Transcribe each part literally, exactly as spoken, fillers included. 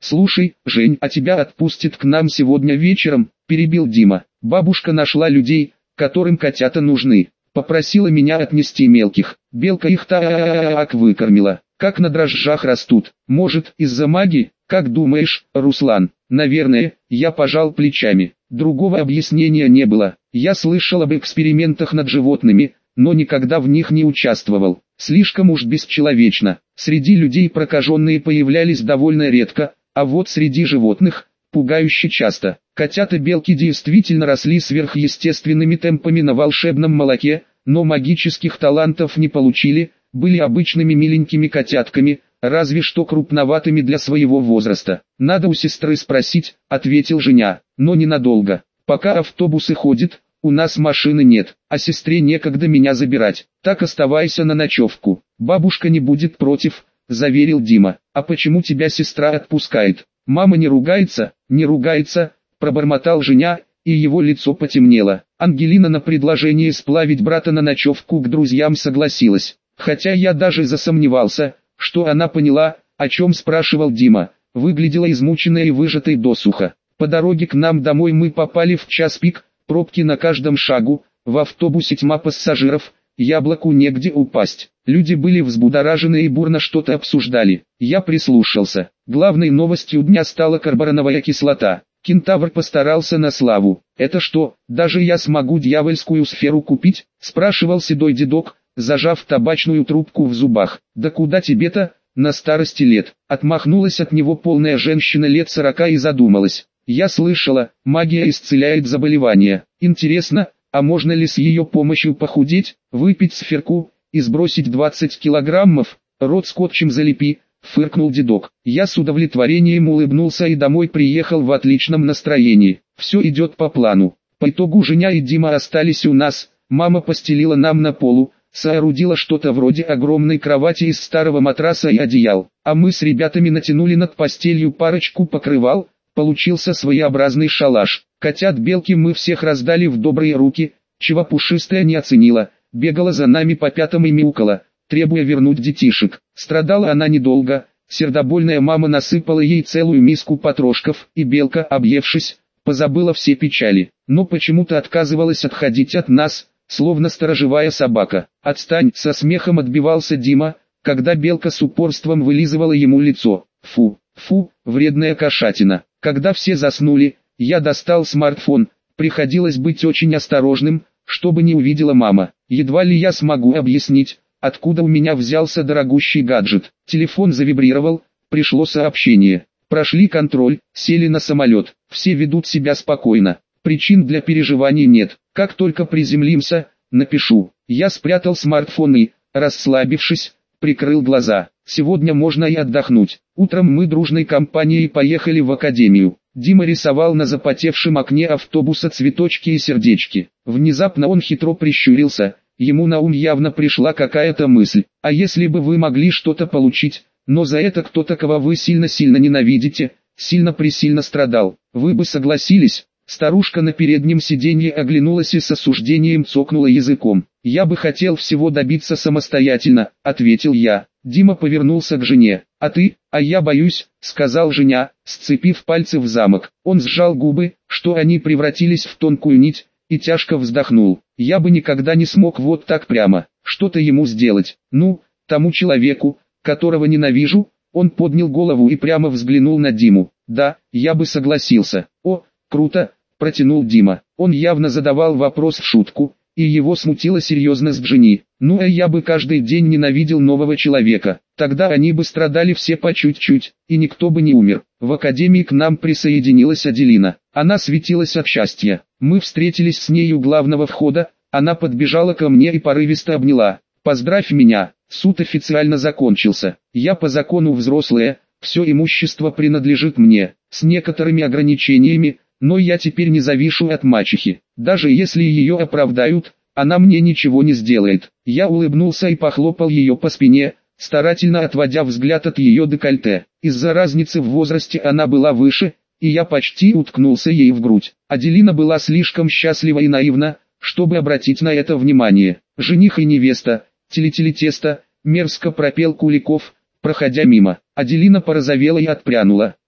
«Слушай, Жень, а тебя отпустит к нам сегодня вечером?» – перебил Дима. «Бабушка нашла людей, которым котята нужны. Попросила меня отнести мелких. Белка их так выкормила, как на дрожжах растут. Может, из-за магии? Как думаешь, Руслан?» «Наверное», – я пожал плечами. Другого объяснения не было. Я слышал об экспериментах над животными, но никогда в них не участвовал. Слишком уж бесчеловечно. Среди людей прокаженные появлялись довольно редко, а вот среди животных – пугающе часто. Котята-белки действительно росли сверхъестественными темпами на волшебном молоке, но магических талантов не получили, были обычными миленькими котятками, разве что крупноватыми для своего возраста. «Надо у сестры спросить», — ответил Женя, — «но ненадолго. Пока автобусы ходят, у нас машины нет, а сестре некогда меня забирать. Так оставайся на ночевку. Бабушка не будет против», — заверил Дима. «А почему тебя сестра отпускает? Мама не ругается?» «Не ругается», — пробормотал Женя, и его лицо потемнело. Ангелина на предложение сплавить брата на ночевку к друзьям согласилась. Хотя я даже засомневался, что она поняла, о чем спрашивал Дима. Выглядела измученной и выжатой досуха. По дороге к нам домой мы попали в час пик, пробки на каждом шагу, в автобусе тьма пассажиров, яблоку негде упасть. Люди были взбудоражены и бурно что-то обсуждали. Я прислушался. Главной новостью дня стала карбоновая кислота. Кентавр постарался на славу. «Это что, даже я смогу дьявольскую сферу купить?» – спрашивал седой дедок, зажав табачную трубку в зубах. «Да куда тебе-то, на старости лет?» – отмахнулась от него полная женщина лет сорока и задумалась. «Я слышала, магия исцеляет заболевания. Интересно, а можно ли с ее помощью похудеть, выпить сферку и сбросить двадцать килограммов? Рот скотчем залепи», — фыркнул дедок. Я с удовлетворением улыбнулся и домой приехал в отличном настроении. Все идет по плану. По итогу Женя и Дима остались у нас, мама постелила нам на полу, соорудила что-то вроде огромной кровати из старого матраса и одеял, а мы с ребятами натянули над постелью парочку покрывал. Получился своеобразный шалаш. Котят-белки мы всех раздали в добрые руки, чего пушистая не оценила, бегала за нами по пятам и мяукала, требуя вернуть детишек. Страдала она недолго, сердобольная мама насыпала ей целую миску потрошков, и белка, объевшись, позабыла все печали, но почему-то отказывалась отходить от нас, словно сторожевая собака. «Отстань!» — со смехом отбивался Дима, когда белка с упорством вылизывала ему лицо. «Фу, фу, вредная кошатина!» Когда все заснули, я достал смартфон, приходилось быть очень осторожным, чтобы не увидела мама. Едва ли я смогу объяснить, откуда у меня взялся дорогущий гаджет. Телефон завибрировал, пришло сообщение. Прошли контроль, сели на самолет, все ведут себя спокойно. Причин для переживаний нет, как только приземлимся, напишу. Я спрятал смартфон и, расслабившись, прикрыл глаза. Сегодня можно и отдохнуть. Утром мы дружной компанией поехали в академию. Дима рисовал на запотевшем окне автобуса цветочки и сердечки. Внезапно он хитро прищурился, ему на ум явно пришла какая-то мысль. А если бы вы могли что-то получить, но за это кто-то, кого вы сильно-сильно ненавидите, сильно-пресильно страдал, вы бы согласились? Старушка на переднем сиденье оглянулась и с осуждением цокнула языком. «Я бы хотел всего добиться самостоятельно», — ответил я. Дима повернулся к жене. «А ты?» «А я боюсь», — сказал Женя, сцепив пальцы в замок. Он сжал губы, что они превратились в тонкую нить, и тяжко вздохнул. «Я бы никогда не смог вот так прямо что-то ему сделать. Ну, тому человеку, которого ненавижу». Он поднял голову и прямо взглянул на Диму. «Да, я бы согласился». «О, круто», — протянул Дима. Он явно задавал вопрос в шутку, и его смутила серьезность Жени. «Ну а я бы каждый день ненавидел нового человека. Тогда они бы страдали все по чуть-чуть, и никто бы не умер». В академии к нам присоединилась Аделина. Она светилась от счастья. Мы встретились с ней у главного входа, она подбежала ко мне и порывисто обняла. «Поздравь меня, суд официально закончился. Я по закону взрослая, все имущество принадлежит мне, с некоторыми ограничениями, но я теперь не завишу от мачехи. Даже если ее оправдают, она мне ничего не сделает». Я улыбнулся и похлопал ее по спине, старательно отводя взгляд от ее декольте. Из-за разницы в возрасте она была выше, и я почти уткнулся ей в грудь. Аделина была слишком счастлива и наивна, чтобы обратить на это внимание. «Жених и невеста, теле-теле-тесто», мерзко пропел Куликов, проходя мимо. Аделина порозовела и отпрянула.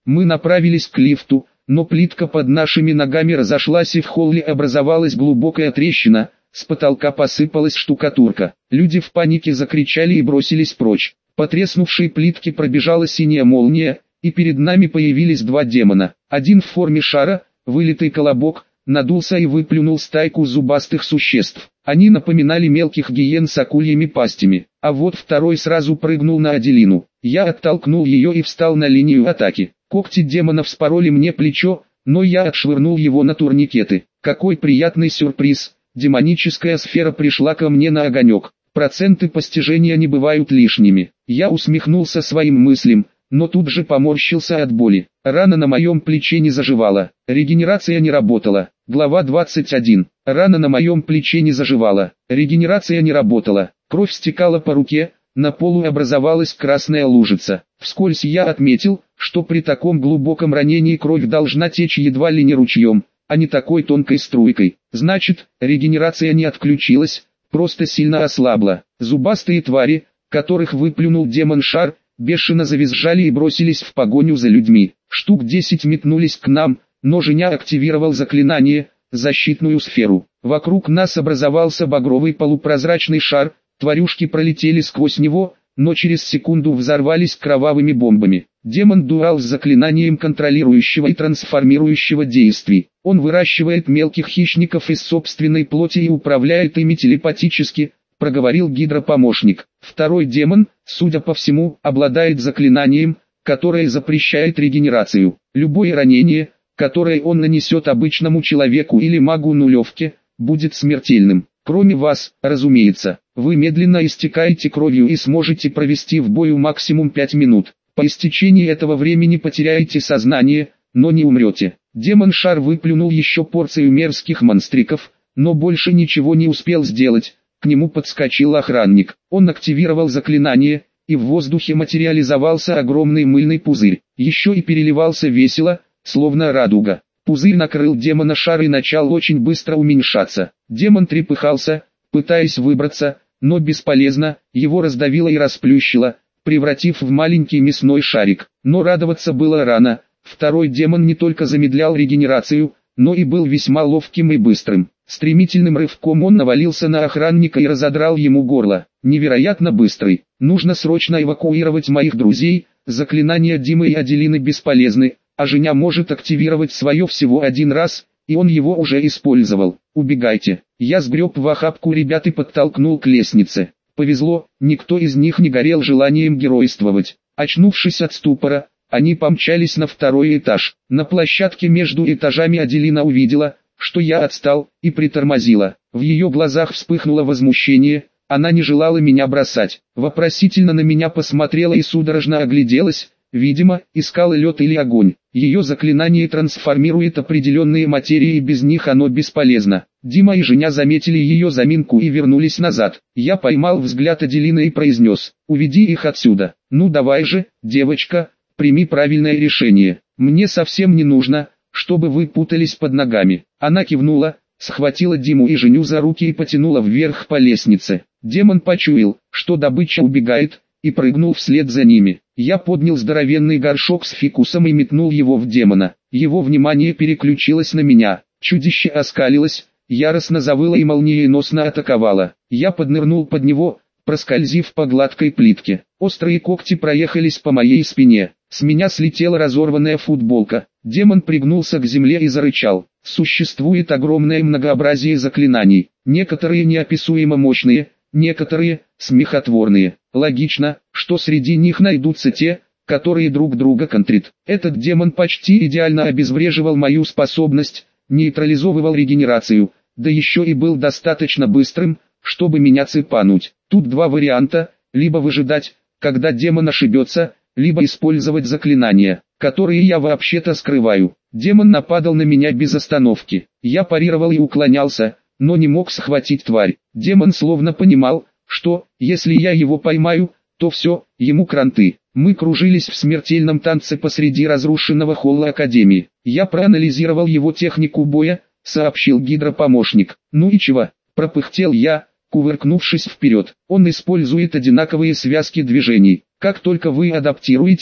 Мы направились к лифту, но плитка под нашими ногами разошлась и в холле образовалась глубокая трещина, с потолка посыпалась штукатурка. Люди в панике закричали и бросились прочь. По треснувшей плитке пробежала синяя молния, и перед нами появились два демона. Один в форме шара, вылитый колобок, надулся и выплюнул стайку зубастых существ. Они напоминали мелких гиен с акульями пастями. А вот второй сразу прыгнул на Аделину. Я оттолкнул ее и встал на линию атаки. Когти демона вспороли мне плечо, но я отшвырнул его на турникеты. Какой приятный сюрприз! Демоническая сфера пришла ко мне на огонек. Проценты постижения не бывают лишними. Я усмехнулся своим мыслям, но тут же поморщился от боли. Рана на моем плече не заживала. Регенерация не работала. Глава двадцать один. Рана на моем плече не заживала. Регенерация не работала. Кровь стекала по руке, на полу образовалась красная лужица. Вскользь я отметил, что при таком глубоком ранении кровь должна течь едва ли не ручьем, а не такой тонкой струйкой. Значит, регенерация не отключилась, просто сильно ослабла. Зубастые твари, которых выплюнул демон-шар, бешено завизжали и бросились в погоню за людьми. Штук десять метнулись к нам, но Женя активировал заклинание, защитную сферу. Вокруг нас образовался багровый полупрозрачный шар, тварюшки пролетели сквозь него, но через секунду взорвались кровавыми бомбами. Демон-дуал с заклинанием контролирующего и трансформирующего действий. Он выращивает мелких хищников из собственной плоти и управляет ими телепатически, проговорил гидропомощник. Второй демон, судя по всему, обладает заклинанием, которое запрещает регенерацию. Любое ранение, которое он нанесет обычному человеку или магу нулевки, будет смертельным. Кроме вас, разумеется, вы медленно истекаете кровью и сможете провести в бою максимум пять минут. По истечении этого времени потеряете сознание, но не умрете. Демон-шар выплюнул еще порцию мерзких монстриков, но больше ничего не успел сделать. К нему подскочил охранник. Он активировал заклинание, и в воздухе материализовался огромный мыльный пузырь. Еще и переливался весело, словно радуга. Пузырь накрыл демона-шар и начал очень быстро уменьшаться. Демон трепыхался, пытаясь выбраться, но бесполезно, его раздавило и расплющило, превратив в маленький мясной шарик. Но радоваться было рано. Второй демон не только замедлял регенерацию, но и был весьма ловким и быстрым. Стремительным рывком он навалился на охранника и разодрал ему горло. Невероятно быстрый. Нужно срочно эвакуировать моих друзей. Заклинания Димы и Аделины бесполезны, а Женя может активировать свое всего один раз, и он его уже использовал. Убегайте. Я сгреб в охапку ребят и подтолкнул к лестнице. Повезло, никто из них не горел желанием геройствовать. Очнувшись от ступора, они помчались на второй этаж. На площадке между этажами Аделина увидела, что я отстал, и притормозила. В ее глазах вспыхнуло возмущение, она не желала меня бросать. Вопросительно на меня посмотрела и судорожно огляделась, видимо, искала лед или огонь. Ее заклинание трансформирует определенные материи, и без них оно бесполезно. Дима и Женя заметили ее заминку и вернулись назад. Я поймал взгляд Аделины и произнес: «Уведи их отсюда». «Ну давай же, девочка, прими правильное решение. Мне совсем не нужно, чтобы вы путались под ногами». Она кивнула, схватила Диму и Женю за руки и потянула вверх по лестнице. Демон почуял, что добыча убегает, и прыгнул вслед за ними. Я поднял здоровенный горшок с фикусом и метнул его в демона. Его внимание переключилось на меня. Чудище оскалилось, яростно завыло и молниеносно атаковало. Я поднырнул под него, проскользив по гладкой плитке. Острые когти проехались по моей спине. С меня слетела разорванная футболка. Демон пригнулся к земле и зарычал. Существует огромное многообразие заклинаний. Некоторые неописуемо мощные, некоторые смехотворные. Логично, что среди них найдутся те, которые друг друга контрят. Этот демон почти идеально обезвреживал мою способность, нейтрализовывал регенерацию, да еще и был достаточно быстрым, чтобы меня цепануть. Тут два варианта: либо выжидать, когда демон ошибется, либо использовать заклинания, которые я вообще-то скрываю. Демон нападал на меня без остановки. Я парировал и уклонялся, но не мог схватить тварь. Демон словно понимал, что, если я его поймаю, то все, ему кранты. Мы кружились в смертельном танце посреди разрушенного холла Академии. Я проанализировал его технику боя, сообщил гидропомощник. Ну и чего? Пропыхтел я, кувыркнувшись вперед. Он использует одинаковые связки движений. Как только вы адаптируетесь,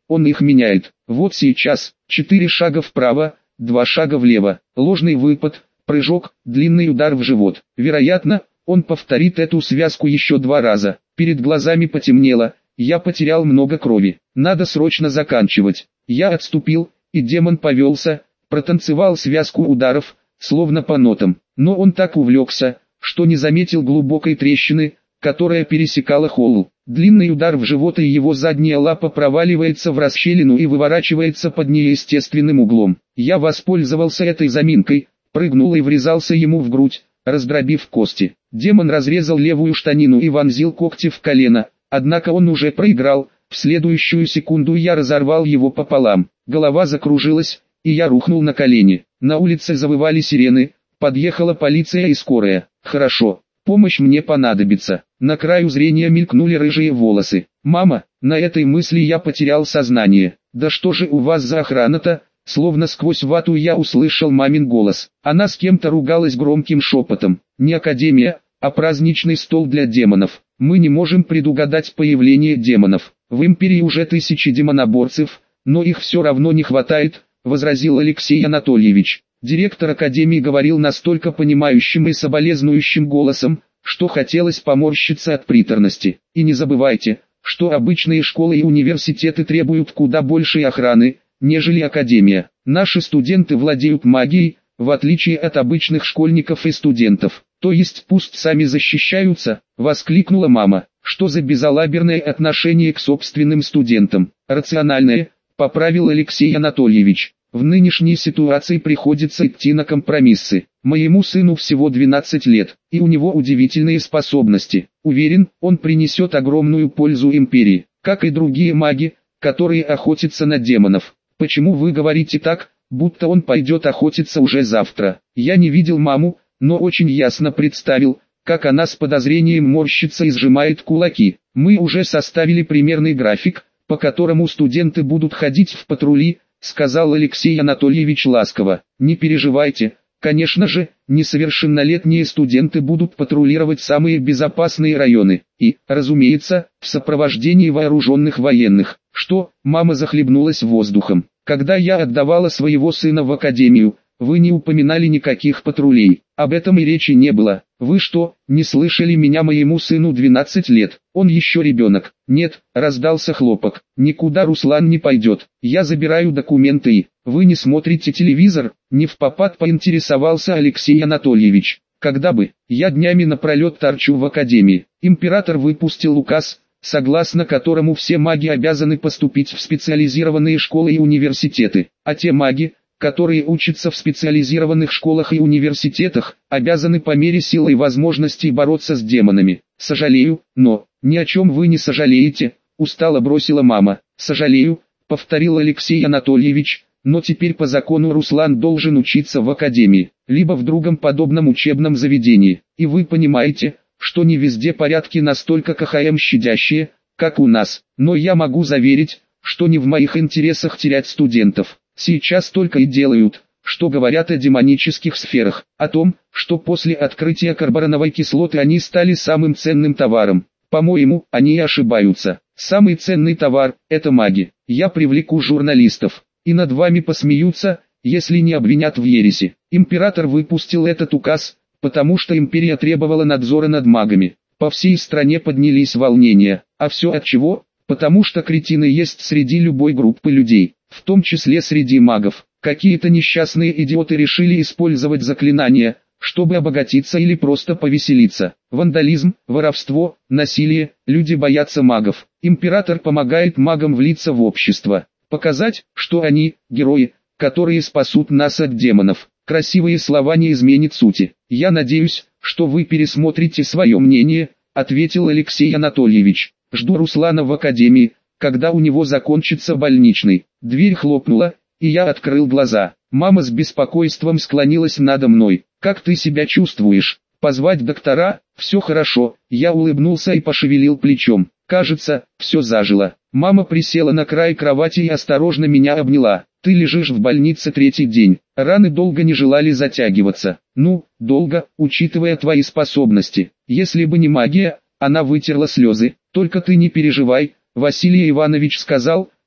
он их меняет. Вот сейчас, четыре шага вправо, два шага влево, ложный выпад, прыжок, длинный удар в живот. Вероятно, он повторит эту связку еще два раза. Перед глазами потемнело, я потерял много крови. Надо срочно заканчивать. Я отступил, и демон повелся, протанцевал связку ударов, словно по нотам. Но он так увлекся, что не заметил глубокой трещины, которая пересекала холл. Длинный удар в живот, и его задняя лапа проваливается в расщелину и выворачивается под неестественным углом. Я воспользовался этой заминкой, прыгнул и врезался ему в грудь, раздробив кости. Демон разрезал левую штанину и вонзил когти в колено, однако он уже проиграл. В следующую секунду я разорвал его пополам. Голова закружилась, и я рухнул на колени. На улице завывали сирены, подъехала полиция и скорая. Хорошо, помощь мне понадобится. На краю зрения мелькнули рыжие волосы. «Мама!» На этой мысли я потерял сознание. «Да что же у вас за охрана-то?» Словно сквозь вату я услышал мамин голос. Она с кем-то ругалась громким шепотом. «Не академия, а праздничный стол для демонов. Мы не можем предугадать появление демонов. В империи уже тысячи демоноборцев, но их все равно не хватает», — возразил Алексей Анатольевич. Директор академии говорил настолько понимающим и соболезнующим голосом, что хотелось поморщиться от приторности. «И не забывайте, что обычные школы и университеты требуют куда большей охраны, нежели академия. Наши студенты владеют магией, в отличие от обычных школьников и студентов. То есть пусть сами защищаются», — воскликнула мама. «Что за безалаберное отношение к собственным студентам?» «Рациональное», — поправил Алексей Анатольевич. «В нынешней ситуации приходится идти на компромиссы. Моему сыну всего двенадцать лет, и у него удивительные способности. Уверен, он принесет огромную пользу империи, как и другие маги, которые охотятся на демонов». «Почему вы говорите так, будто он пойдет охотиться уже завтра?» Я не видел маму, но очень ясно представил, как она с подозрением морщится и сжимает кулаки. «Мы уже составили примерный график, по которому студенты будут ходить в патрули», — сказал Алексей Анатольевич ласково. «Не переживайте, конечно же, несовершеннолетние студенты будут патрулировать самые безопасные районы, и, разумеется, в сопровождении вооруженных военных». «Что?» — мама захлебнулась воздухом. «Когда я отдавала своего сына в академию, вы не упоминали никаких патрулей. Об этом и речи не было. Вы что, не слышали меня? Моему сыну двенадцать лет, он еще ребенок». «Нет», — раздался хлопок, — «никуда Руслан не пойдет. Я забираю документы и...» «Вы не смотрите телевизор?» — невпопад поинтересовался Алексей Анатольевич. «Когда бы? Я днями напролет торчу в академии. Император выпустил указ, согласно которому все маги обязаны поступить в специализированные школы и университеты, а те маги, которые учатся в специализированных школах и университетах, обязаны по мере сил и возможностей бороться с демонами. Сожалею, но...» «Ни о чем вы не сожалеете», — устало бросила мама. «Сожалею», — повторил Алексей Анатольевич, «но теперь по закону Руслан должен учиться в академии, либо в другом подобном учебном заведении. И вы понимаете, что не везде порядки настолько КХМ щадящие, как у нас. Но я могу заверить, что не в моих интересах терять студентов. Сейчас только и делают, что говорят о демонических сферах, о том, что после открытия карбоновой кислоты они стали самым ценным товаром. По-моему, они ошибаются. Самый ценный товар – это маги. Я привлеку журналистов, и над вами посмеются, если не обвинят в ереси. Император выпустил этот указ, потому что империя требовала надзора над магами. По всей стране поднялись волнения. А все от чего? Потому что кретины есть среди любой группы людей, в том числе среди магов. Какие-то несчастные идиоты решили использовать заклинания, чтобы обогатиться или просто повеселиться. Вандализм, воровство, насилие, люди боятся магов. Император помогает магам влиться в общество, показать, что они – герои, которые спасут нас от демонов. Красивые слова не изменят сути. «Я надеюсь, что вы пересмотрите свое мнение», — ответил Алексей Анатольевич. «Жду Руслана в академии, когда у него закончится больничный». Дверь хлопнула, и я открыл глаза. Мама с беспокойством склонилась надо мной. «Как ты себя чувствуешь? Позвать доктора?» «Все хорошо», — я улыбнулся и пошевелил плечом. «Кажется, все зажило». Мама присела на край кровати и осторожно меня обняла. «Ты лежишь в больнице третий день. Раны долго не желали затягиваться». «Ну, долго, учитывая твои способности. Если бы не магия...» Она вытерла слезы. «Только ты не переживай, Василий Иванович сказал,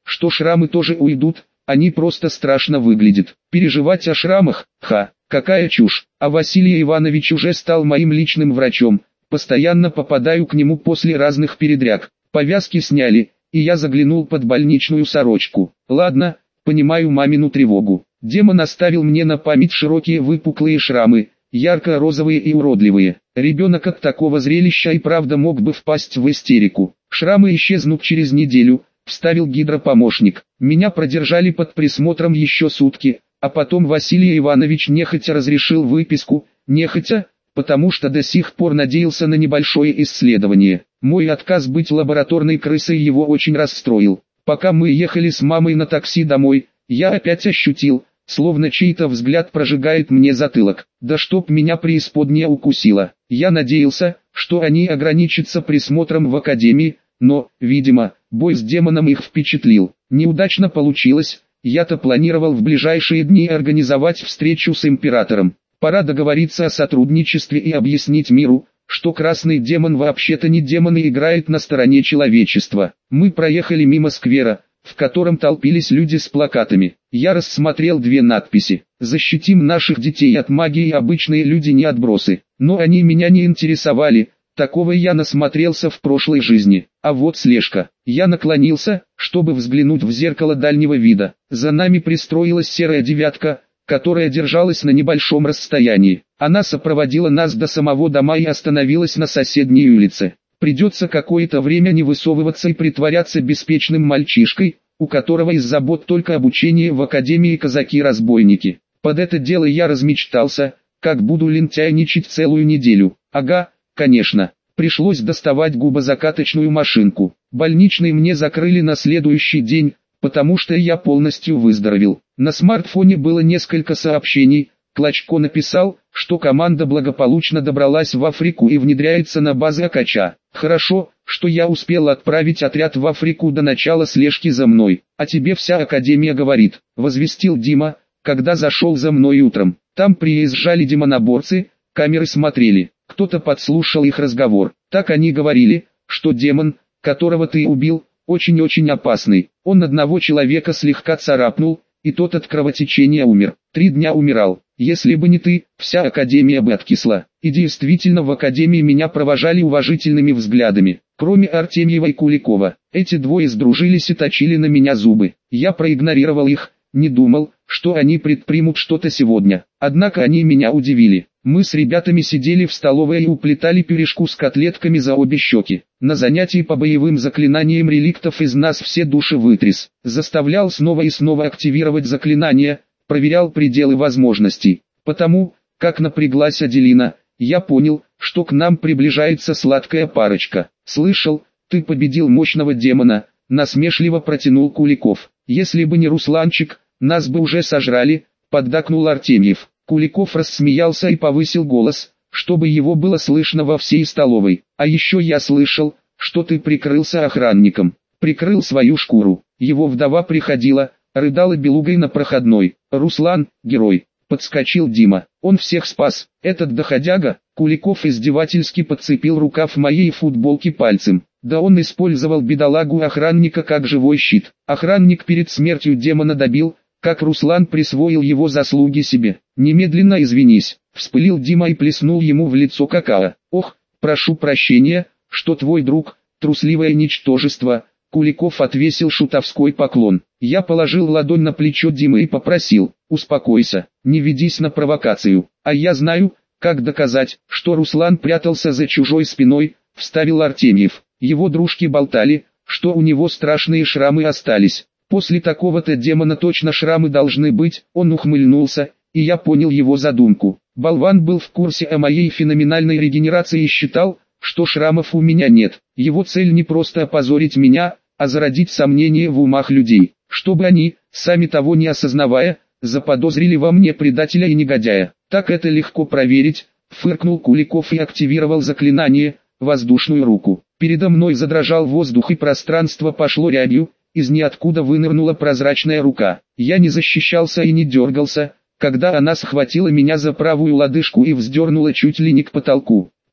что шрамы тоже уйдут, они просто страшно выглядят. Переживать о шрамах, ха, какая чушь. А Василий Иванович уже стал моим личным врачом, постоянно попадаю к нему после разных передряг. Повязки сняли, и я заглянул под больничную сорочку. Ладно, понимаю мамину тревогу. Демон оставил мне на память широкие выпуклые шрамы, ярко-розовые и уродливые. Ребенок от такого зрелища и правда мог бы впасть в истерику. Шрамы исчезнут через неделю, вставил гидропомощник. Меня продержали под присмотром еще сутки, а потом Василий Иванович нехотя разрешил выписку, нехотя, потому что до сих пор надеялся на небольшое исследование. Мой отказ быть лабораторной крысой его очень расстроил. Пока мы ехали с мамой на такси домой, я опять ощутил, словно чей-то взгляд прожигает мне затылок. Да чтоб меня преисподняя укусила. Я надеялся, что они ограничатся присмотром в академии, но, видимо, бой с демоном их впечатлил. Неудачно получилось, я-то планировал в ближайшие дни организовать встречу с императором. Пора договориться о сотрудничестве и объяснить миру, что красный демон вообще-то не демон и играет на стороне человечества. Мы проехали мимо сквера, в котором толпились люди с плакатами. Я рассмотрел две надписи: «Защитим наших детей от магии» и «Обычные люди не отбросы». Но они меня не интересовали, такого я насмотрелся в прошлой жизни. А вот слежка. Я наклонился, чтобы взглянуть в зеркало дальнего вида. За нами пристроилась серая девятка, которая держалась на небольшом расстоянии. Она сопроводила нас до самого дома и остановилась на соседней улице. Придется какое-то время не высовываться и притворяться беспечным мальчишкой, у которого из забот только обучение в академии казаки-разбойники. Под это дело я размечтался, как буду лентяйничать целую неделю. Ага, конечно, пришлось доставать губозакаточную машинку. Больничный мне закрыли на следующий день, потому что я полностью выздоровел. На смартфоне было несколько сообщений. Клочко написал, что команда благополучно добралась в Африку и внедряется на базы Акача. Хорошо, что я успел отправить отряд в Африку до начала слежки за мной. А тебе вся академия говорит, возвестил Дима, когда зашел за мной утром. Там приезжали демоноборцы, камеры смотрели. Кто-то подслушал их разговор. Так они говорили, что демон, которого ты убил, очень-очень опасный. Он одного человека слегка царапнул, и тот от кровотечения умер. Три дня умирал. Если бы не ты, вся академия бы откисла. И действительно, в академии меня провожали уважительными взглядами. Кроме Артемьева и Куликова, эти двое сдружились и точили на меня зубы. Я проигнорировал их, не думал, что они предпримут что-то сегодня. Однако они меня удивили. Мы с ребятами сидели в столовой и уплетали пюрешку с котлетками за обе щеки. На занятии по боевым заклинаниям реликтов из нас все души вытряс. Заставлял снова и снова активировать заклинания, проверял пределы возможностей. Потому, как напряглась Аделина, я понял, что к нам приближается сладкая парочка. «Слышал, ты победил мощного демона», — насмешливо протянул Куликов. «Если бы не Русланчик, нас бы уже сожрали», — поддакнул Артемьев. Куликов рассмеялся и повысил голос, чтобы его было слышно во всей столовой. «А еще я слышал, что ты прикрылся охранником». «Прикрыл свою шкуру. Его вдова приходила, рыдала белугой на проходной». «Руслан, герой», — подскочил Дима. «Он всех спас. Этот доходяга». Куликов издевательски подцепил рукав моей футболки пальцем. Да он использовал бедолагу-охранника как живой щит. Охранник перед смертью демона добил, как Руслан присвоил его заслуги себе. «Немедленно извинись», — вспылил Дима и плеснул ему в лицо какао. «Ох, прошу прощения, что твой друг, трусливое ничтожество», — Куликов отвесил шутовской поклон. Я положил ладонь на плечо Димы и попросил: «Успокойся, не ведись на провокацию, а я знаю, как доказать, что Руслан прятался за чужой спиной», — вставил Артемьев. Его дружки болтали, что у него страшные шрамы остались. После такого-то демона точно шрамы должны быть. Он ухмыльнулся, и я понял его задумку. Болван был в курсе о моей феноменальной регенерации и считал, что шрамов у меня нет. Его цель не просто опозорить меня, а зародить сомнения в умах людей, чтобы они, сами того не осознавая, заподозрили во мне предателя и негодяя. Так это легко проверить, фыркнул Куликов и активировал заклинание, воздушную руку. Передо мной задрожал воздух и пространство пошло рябью, из ниоткуда вынырнула прозрачная рука. Я не защищался и не дергался, когда она схватила меня за правую лодыжку и вздернула чуть ли не к потолку.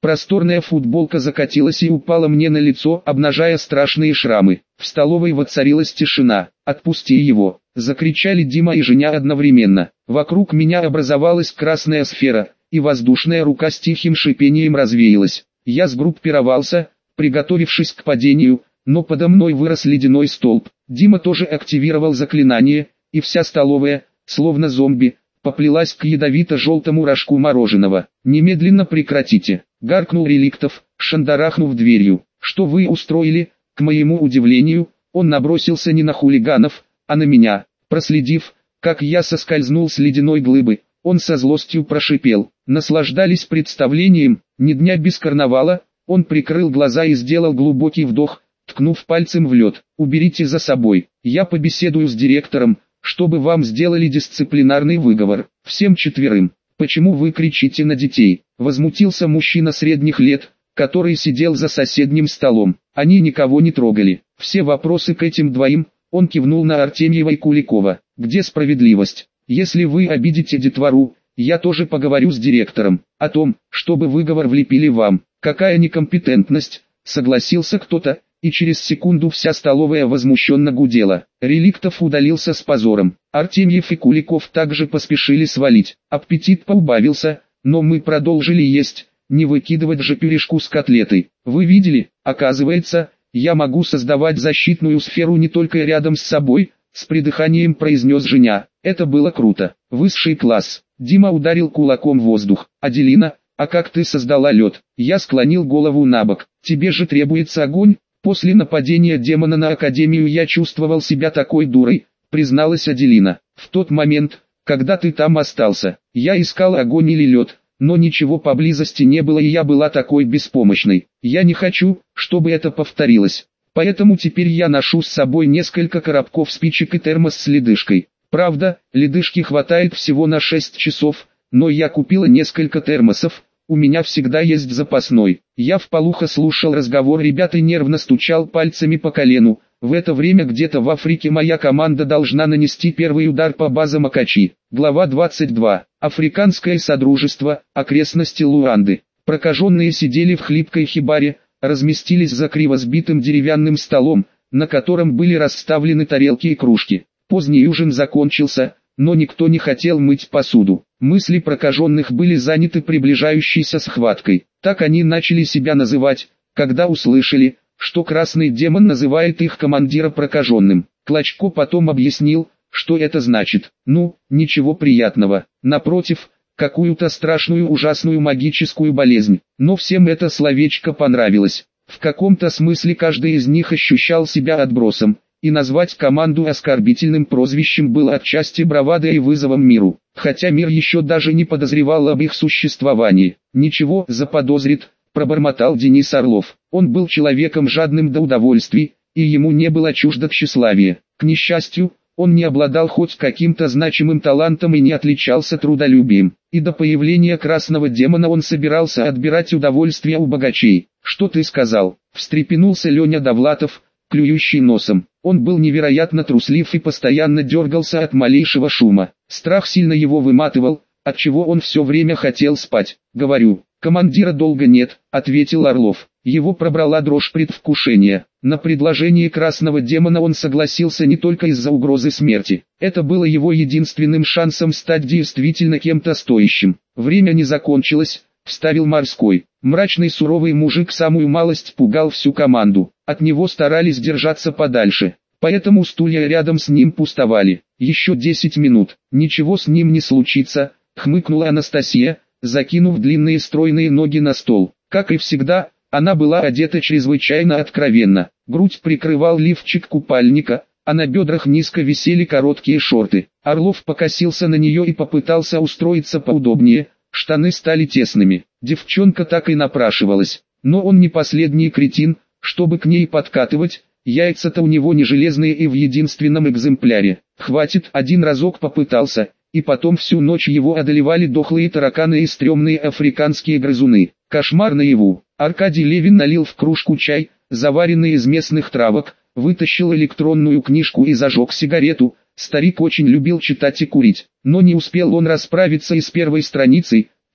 Просторная футболка закатилась и упала мне на лицо, обнажая страшные шрамы. В столовой воцарилась тишина. «Отпусти его!» — закричали Дима и Женя одновременно. Вокруг меня образовалась красная сфера, и воздушная рука с тихим шипением развеялась. Я сгруппировался, приготовившись к падению, но подо мной вырос ледяной столб. Дима тоже активировал заклинание, и вся столовая, словно зомби, поплелась к ядовито-желтому рожку мороженого. «Немедленно прекратите!» — гаркнул Реликтов, шандарахнув дверью. «Что вы устроили?» К моему удивлению, он набросился не на хулиганов, а на меня. Проследив, как я соскользнул с ледяной глыбы, он со злостью прошипел. Наслаждались представлением, ни дня без карнавала. Он прикрыл глаза и сделал глубокий вдох, ткнув пальцем в лед. «Уберите за собой, я побеседую с директором, чтобы вам сделали дисциплинарный выговор, всем четверым». «Почему вы кричите на детей?» — возмутился мужчина средних лет, который сидел за соседним столом. «Они никого не трогали. Все вопросы к этим двоим», — он кивнул на Артемьева и Куликова. «Где справедливость? Если вы обидите детвору, я тоже поговорю с директором о том, чтобы выговор влепили вам». «Какая некомпетентность!» — согласился кто-то, и через секунду вся столовая возмущенно гудела. Реликтов удалился с позором. Артемьев и Куликов также поспешили свалить. Аппетит поубавился, но мы продолжили есть, не выкидывать же пюрешку с котлетой. «Вы видели, оказывается, я могу создавать защитную сферу не только рядом с собой», — с придыханием произнес Женя. «Это было круто. Высший класс». Дима ударил кулаком в воздух. «Аделина, а как ты создала лед?» Я склонил голову набок. «Тебе же требуется огонь». «После нападения демона на Академию я чувствовал себя такой дурой», — призналась Аделина. «В тот момент, когда ты там остался, я искал огонь или лед, но ничего поблизости не было и я была такой беспомощной. Я не хочу, чтобы это повторилось. Поэтому теперь я ношу с собой несколько коробков спичек и термос с ледышкой. Правда, ледышки хватает всего на шесть часов, но я купила несколько термосов. У меня всегда есть запасной». Я вполуха слушал разговор ребят и нервно стучал пальцами по колену. В это время где-то в Африке моя команда должна нанести первый удар по базам Акачи. Глава двадцать два. Африканское содружество, окрестности Луанды. Прокаженные сидели в хлипкой хибаре, разместились за криво сбитым деревянным столом, на котором были расставлены тарелки и кружки. Поздний ужин закончился, но никто не хотел мыть посуду. Мысли прокаженных были заняты приближающейся схваткой. Так они начали себя называть, когда услышали, что красный демон называет их командира прокаженным. Клочко потом объяснил, что это значит. Ну, ничего приятного. Напротив, какую-то страшную ужасную магическую болезнь. Но всем это словечко понравилось. В каком-то смысле каждый из них ощущал себя отбросом. И назвать команду оскорбительным прозвищем было отчасти бравадой и вызовом миру, хотя мир еще даже не подозревал об их существовании. «Ничего, заподозрит», — пробормотал Денис Орлов. Он был человеком жадным до удовольствий, и ему не было чуждо тщеславие. К несчастью, он не обладал хоть каким-то значимым талантом и не отличался трудолюбием. И до появления красного демона он собирался отбирать удовольствие у богачей. «Что ты сказал?» — встрепенулся Леня Довлатов, клюющий носом. Он был невероятно труслив и постоянно дергался от малейшего шума. Страх сильно его выматывал, отчего он все время хотел спать. «Говорю, командира долго нет», — ответил Орлов. Его пробрала дрожь предвкушения. На предложение красного демона он согласился не только из-за угрозы смерти. Это было его единственным шансом стать действительно кем-то стоящим. «Время не закончилось», — вставил Морской. Мрачный суровый мужик самую малость пугал всю команду. От него старались держаться подальше, поэтому стулья рядом с ним пустовали. «Еще десять минут, ничего с ним не случится», — хмыкнула Анастасия, закинув длинные стройные ноги на стол. Как и всегда, она была одета чрезвычайно откровенно. Грудь прикрывал лифчик купальника, а на бедрах низко висели короткие шорты. Орлов покосился на нее и попытался устроиться поудобнее. Штаны стали тесными. Девчонка так и напрашивалась. Но он не последний кретин, чтобы к ней подкатывать. Яйца-то у него не железные и в единственном экземпляре. Хватит, один разок попытался, и потом всю ночь его одолевали дохлые тараканы и стрёмные африканские грызуны. Кошмар наяву. Аркадий Левин налил в кружку чай, заваренный из местных травок, вытащил электронную книжку и зажег сигарету. Старик очень любил читать и курить, но не успел он расправиться и с первой страницей,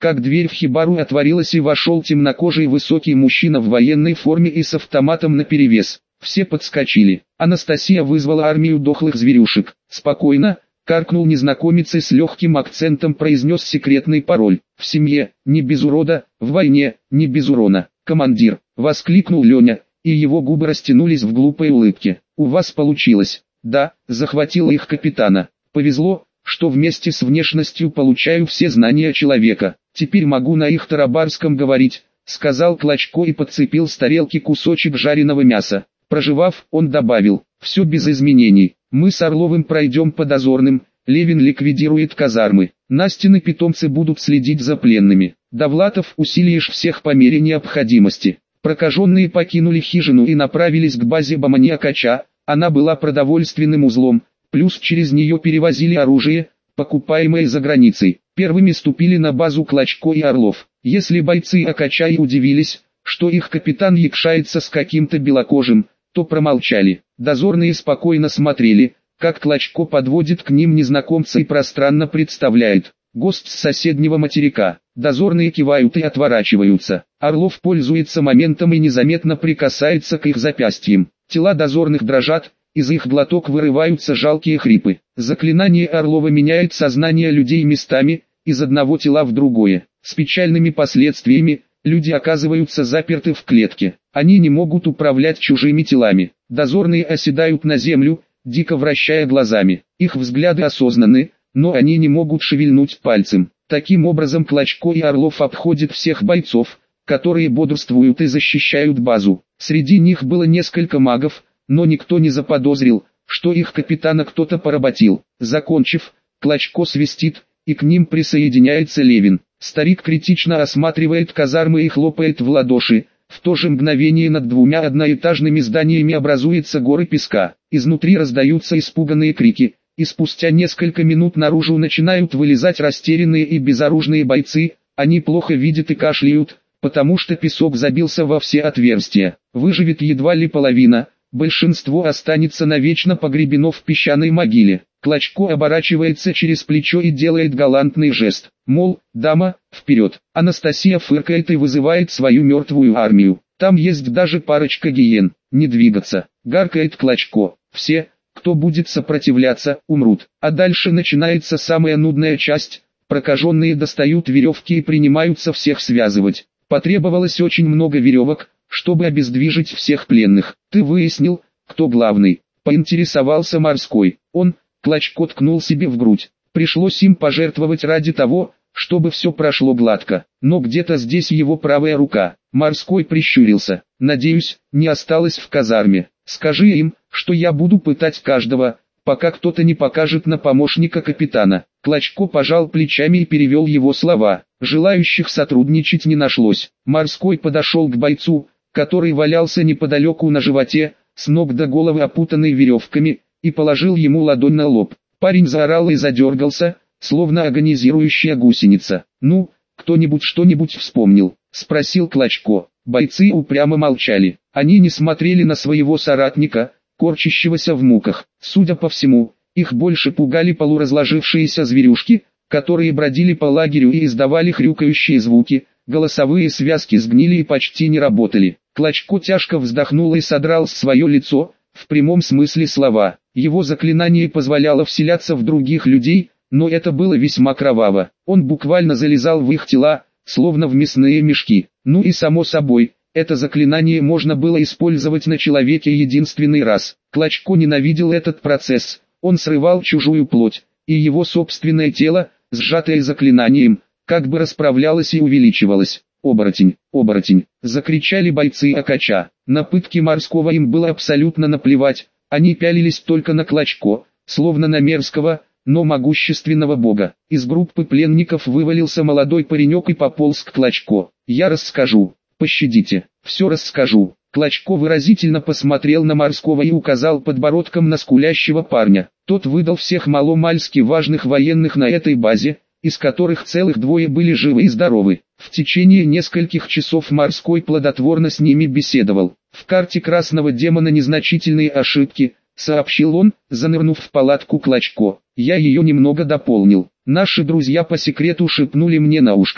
как дверь в хибару отворилась и вошел темнокожий высокий мужчина в военной форме и с автоматом наперевес. Все подскочили. Анастасия вызвала армию дохлых зверюшек. «Спокойно», — каркнул незнакомец и с легким акцентом произнес секретный пароль. «В семье, не без урода, в войне, не без урона». «Командир», — воскликнул Леня, и его губы растянулись в глупой улыбке. «У вас получилось». «Да», — захватила их капитана. «Повезло, что вместе с внешностью получаю все знания человека. Теперь могу на их тарабарском говорить», — сказал Клочко и подцепил с тарелки кусочек жареного мяса. Прожевав, он добавил: «Все без изменений. Мы с Орловым пройдем по дозорным, Левин ликвидирует казармы. Настины питомцы будут следить за пленными. Довлатов усилишь всех по мере необходимости». Прокаженные покинули хижину и направились к базе Бамания-Кача. Она была продовольственным узлом, плюс через нее перевозили оружие, покупаемое за границей. Первыми ступили на базу Клочко и Орлов. Если бойцы Акача и удивились, что их капитан якшается с каким-то белокожим, то промолчали. Дозорные спокойно смотрели, как Клочко подводит к ним незнакомца и пространно представляет: «Гость с соседнего материка». Дозорные кивают и отворачиваются. Орлов пользуется моментом и незаметно прикасается к их запястьям. Тела дозорных дрожат, из их глоток вырываются жалкие хрипы. Заклинание Орлова меняет сознание людей местами, из одного тела в другое. С печальными последствиями. Люди оказываются заперты в клетке. Они не могут управлять чужими телами. Дозорные оседают на землю, дико вращая глазами. Их взгляды осознанны, но они не могут шевельнуть пальцем. Таким образом Клочко и Орлов обходят всех бойцов, которые бодрствуют и защищают базу. Среди них было несколько магов, но никто не заподозрил, что их капитана кто-то поработил. Закончив, Клочко свистит, и к ним присоединяется Левин. Старик критично осматривает казармы и хлопает в ладоши. В то же мгновение над двумя одноэтажными зданиями образуется горы песка. Изнутри раздаются испуганные крики, и спустя несколько минут наружу начинают вылезать растерянные и безоружные бойцы. Они плохо видят и кашляют, потому что песок забился во все отверстия. Выживет едва ли половина, большинство останется навечно погребено в песчаной могиле. Клочко оборачивается через плечо и делает галантный жест, мол, дама, вперед. Анастасия фыркает и вызывает свою мертвую армию. Там есть даже парочка гиен. Не двигаться, гаркает Клочко. Все, кто будет сопротивляться, умрут. А дальше начинается самая нудная часть. Прокаженные достают веревки и принимаются всех связывать. Потребовалось очень много веревок, чтобы обездвижить всех пленных. «Ты выяснил, кто главный?» — поинтересовался Морской. Он, Клочко, ткнул себе в грудь. Пришлось им пожертвовать ради того, чтобы все прошло гладко. Но где-то здесь его правая рука. Морской прищурился. «Надеюсь, не осталось в казарме. Скажи им, что я буду пытать каждого, пока кто-то не покажет на помощника капитана». Клочко пожал плечами и перевел его слова. Желающих сотрудничать не нашлось. Морской подошел к бойцу, который валялся неподалеку на животе, с ног до головы опутанный веревками, и положил ему ладонь на лоб. Парень заорал и задергался, словно агонизирующая гусеница. «Ну, кто-нибудь что-нибудь вспомнил?» — спросил Клочко. Бойцы упрямо молчали. Они не смотрели на своего соратника, корчащегося в муках. Судя по всему, их больше пугали полуразложившиеся зверюшки, которые бродили по лагерю и издавали хрюкающие звуки. Голосовые связки сгнили и почти не работали. Клочко тяжко вздохнул и содрал свое лицо, в прямом смысле слова. Его заклинание позволяло вселяться в других людей, но это было весьма кроваво. Он буквально залезал в их тела, словно в мясные мешки. Ну и само собой, это заклинание можно было использовать на человеке единственный раз. Клочко ненавидел этот процесс. Он срывал чужую плоть, и его собственное тело, сжатое заклинанием, как бы расправлялось и увеличивалось. «Оборотень, оборотень!» — закричали бойцы Акача. На пытки Морского им было абсолютно наплевать. Они пялились только на Клочко, словно на мерзкого, но могущественного бога. Из группы пленников вывалился молодой паренек и пополз к Клочко. «Я расскажу, пощадите, все расскажу». Клочко выразительно посмотрел на Морского и указал подбородком на скулящего парня. Тот выдал всех маломальски важных военных на этой базе, из которых целых двое были живы и здоровы. В течение нескольких часов Морской плодотворно с ними беседовал. «В карте красного демона незначительные ошибки», — сообщил он, занырнув в палатку Клочко. «Я ее немного дополнил. Наши друзья по секрету шепнули мне на ушко,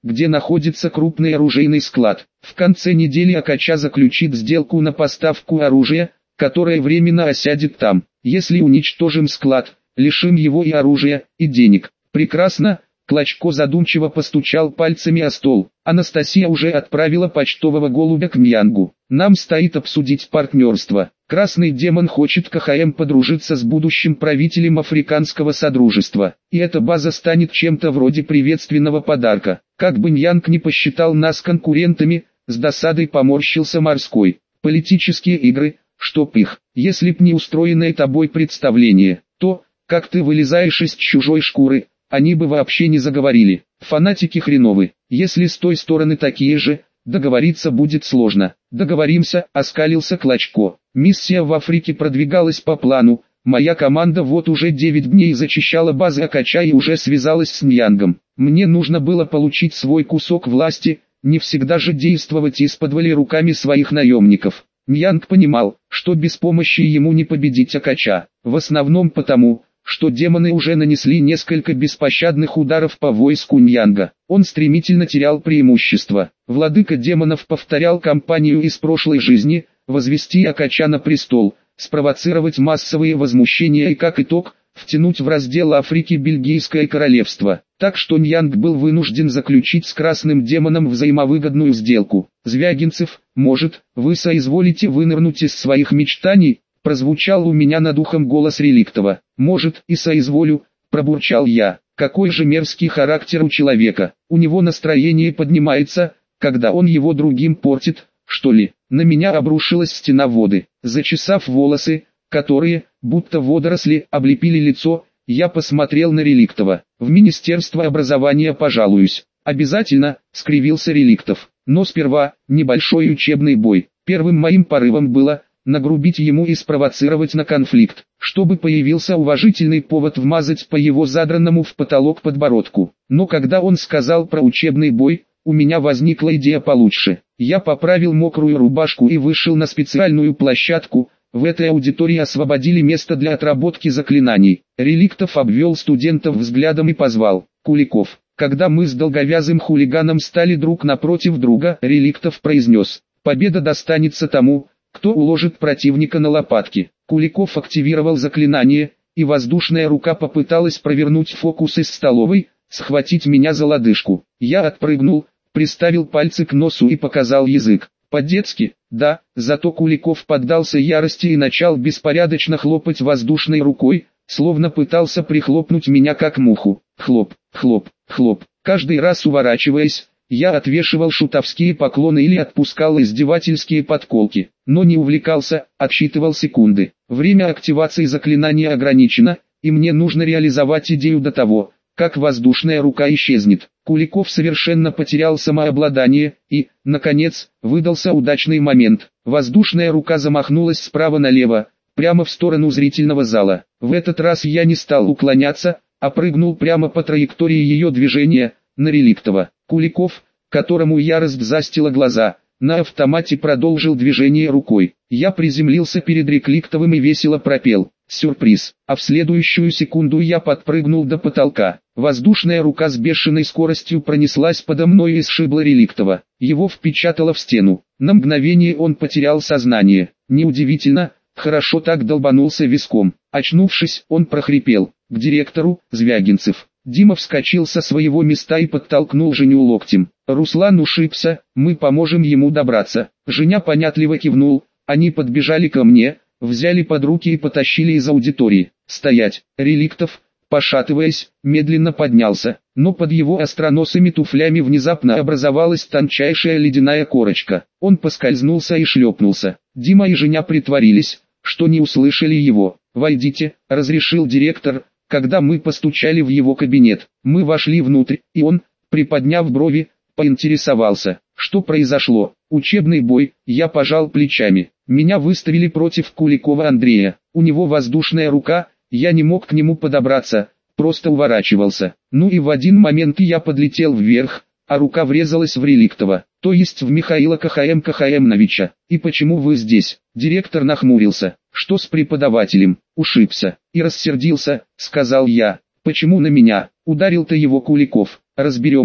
где находится крупный оружейный склад. В конце недели Акача заключит сделку на поставку оружия, которое временно осядет там. Если уничтожим склад, лишим его и оружия, и денег. Прекрасно. Клочко задумчиво постучал пальцами о стол. Анастасия уже отправила почтового голубя к Мьянгу. Нам стоит обсудить партнерство. Красный демон хочет КХМ подружиться с будущим правителем Африканского Содружества. И эта база станет чем-то вроде приветственного подарка. Как бы Мьянг не посчитал нас конкурентами, с досадой поморщился Морской. Политические игры, чтоб их. Если б не устроенное тобой представление, то, как ты вылезаешь из чужой шкуры, они бы вообще не заговорили. Фанатики хреновы. Если с той стороны такие же, договориться будет сложно. Договоримся, оскалился Клочко. Миссия в Африке продвигалась по плану. Моя команда вот уже девять дней зачищала базы Акача и уже связалась с Мьянгом. Мне нужно было получить свой кусок власти, не всегда же действовать исподволь руками своих наемников. Мьянг понимал, что без помощи ему не победить Акача. В основном потому, что демоны уже нанесли несколько беспощадных ударов по войску Мьянга. Он стремительно терял преимущество. Владыка демонов повторял кампанию из прошлой жизни, возвести Акача на престол, спровоцировать массовые возмущения и как итог, втянуть в раздел Африки Бельгийское королевство. Так что Мьянг был вынужден заключить с красным демоном взаимовыгодную сделку. Звягинцев, может, вы соизволите вынырнуть из своих мечтаний? Прозвучал у меня над ухом голос Реликтова. «Может, и соизволю», — пробурчал я. Какой же мерзкий характер у человека. У него настроение поднимается, когда он его другим портит, что ли. На меня обрушилась стена воды. Зачесав волосы, которые, будто водоросли, облепили лицо, я посмотрел на Реликтова. «В Министерство образования пожалуюсь». «Обязательно», — скривился Реликтов. «Но сперва, небольшой учебный бой». Первым моим порывом было нагрубить ему и спровоцировать на конфликт, чтобы появился уважительный повод вмазать по его задранному в потолок подбородку. Но когда он сказал про учебный бой, у меня возникла идея получше. Я поправил мокрую рубашку и вышел на специальную площадку. В этой аудитории освободили место для отработки заклинаний. Реликтов обвел студентов взглядом и позвал: «Куликов». Когда мы с долговязым хулиганом стали друг напротив друга, Реликтов произнес: «Победа достанется тому, кто уложит противника на лопатки». Куликов активировал заклинание, и воздушная рука попыталась провернуть фокус из столовой, схватить меня за лодыжку. Я отпрыгнул, приставил пальцы к носу и показал язык. По-детски, да, зато Куликов поддался ярости и начал беспорядочно хлопать воздушной рукой, словно пытался прихлопнуть меня как муху. Хлоп, хлоп, хлоп. Каждый раз уворачиваясь, я отвешивал шутовские поклоны или отпускал издевательские подколки, но не увлекался, отсчитывал секунды. Время активации заклинания ограничено, и мне нужно реализовать идею до того, как воздушная рука исчезнет. Куликов совершенно потерял самообладание, и, наконец, выдался удачный момент. Воздушная рука замахнулась справа налево, прямо в сторону зрительного зала. В этот раз я не стал уклоняться, а прыгнул прямо по траектории ее движения, на Реликтова. Куликов, которому ярость застила глаза, на автомате продолжил движение рукой. Я приземлился перед Реликтовым и весело пропел: «Сюрприз!» А в следующую секунду я подпрыгнул до потолка. Воздушная рука с бешеной скоростью пронеслась подо мной и сшибла Реликтова. Его впечатало в стену. На мгновение он потерял сознание. Неудивительно, хорошо так долбанулся виском. Очнувшись, он прохрипел: «К директору, Звягинцев». Дима вскочил со своего места и подтолкнул Женю локтем. «Руслан ушибся, мы поможем ему добраться». Женя понятливо кивнул, они подбежали ко мне, взяли под руки и потащили из аудитории. «Стоять!» Реликтов, пошатываясь, медленно поднялся, но под его остроносыми туфлями внезапно образовалась тончайшая ледяная корочка. Он поскользнулся и шлепнулся. Дима и Женя притворились, что не услышали его. «Войдите», — разрешил директор, когда мы постучали в его кабинет. Мы вошли внутрь, и он, приподняв брови, поинтересовался: «Что произошло?» «Учебный бой», я пожал плечами. «Меня выставили против Куликова Андрея. У него воздушная рука, я не мог к нему подобраться, просто уворачивался. Ну и в один момент я подлетел вверх, а рука врезалась в Реликтова, то есть в Михаила КХМ Кахаемновича. И почему вы здесь?» Директор нахмурился. «Что с преподавателем?» «Ушибся и рассердился», — сказал я. «Почему на меня? Ударил-то его Куликов». «Разберемся»,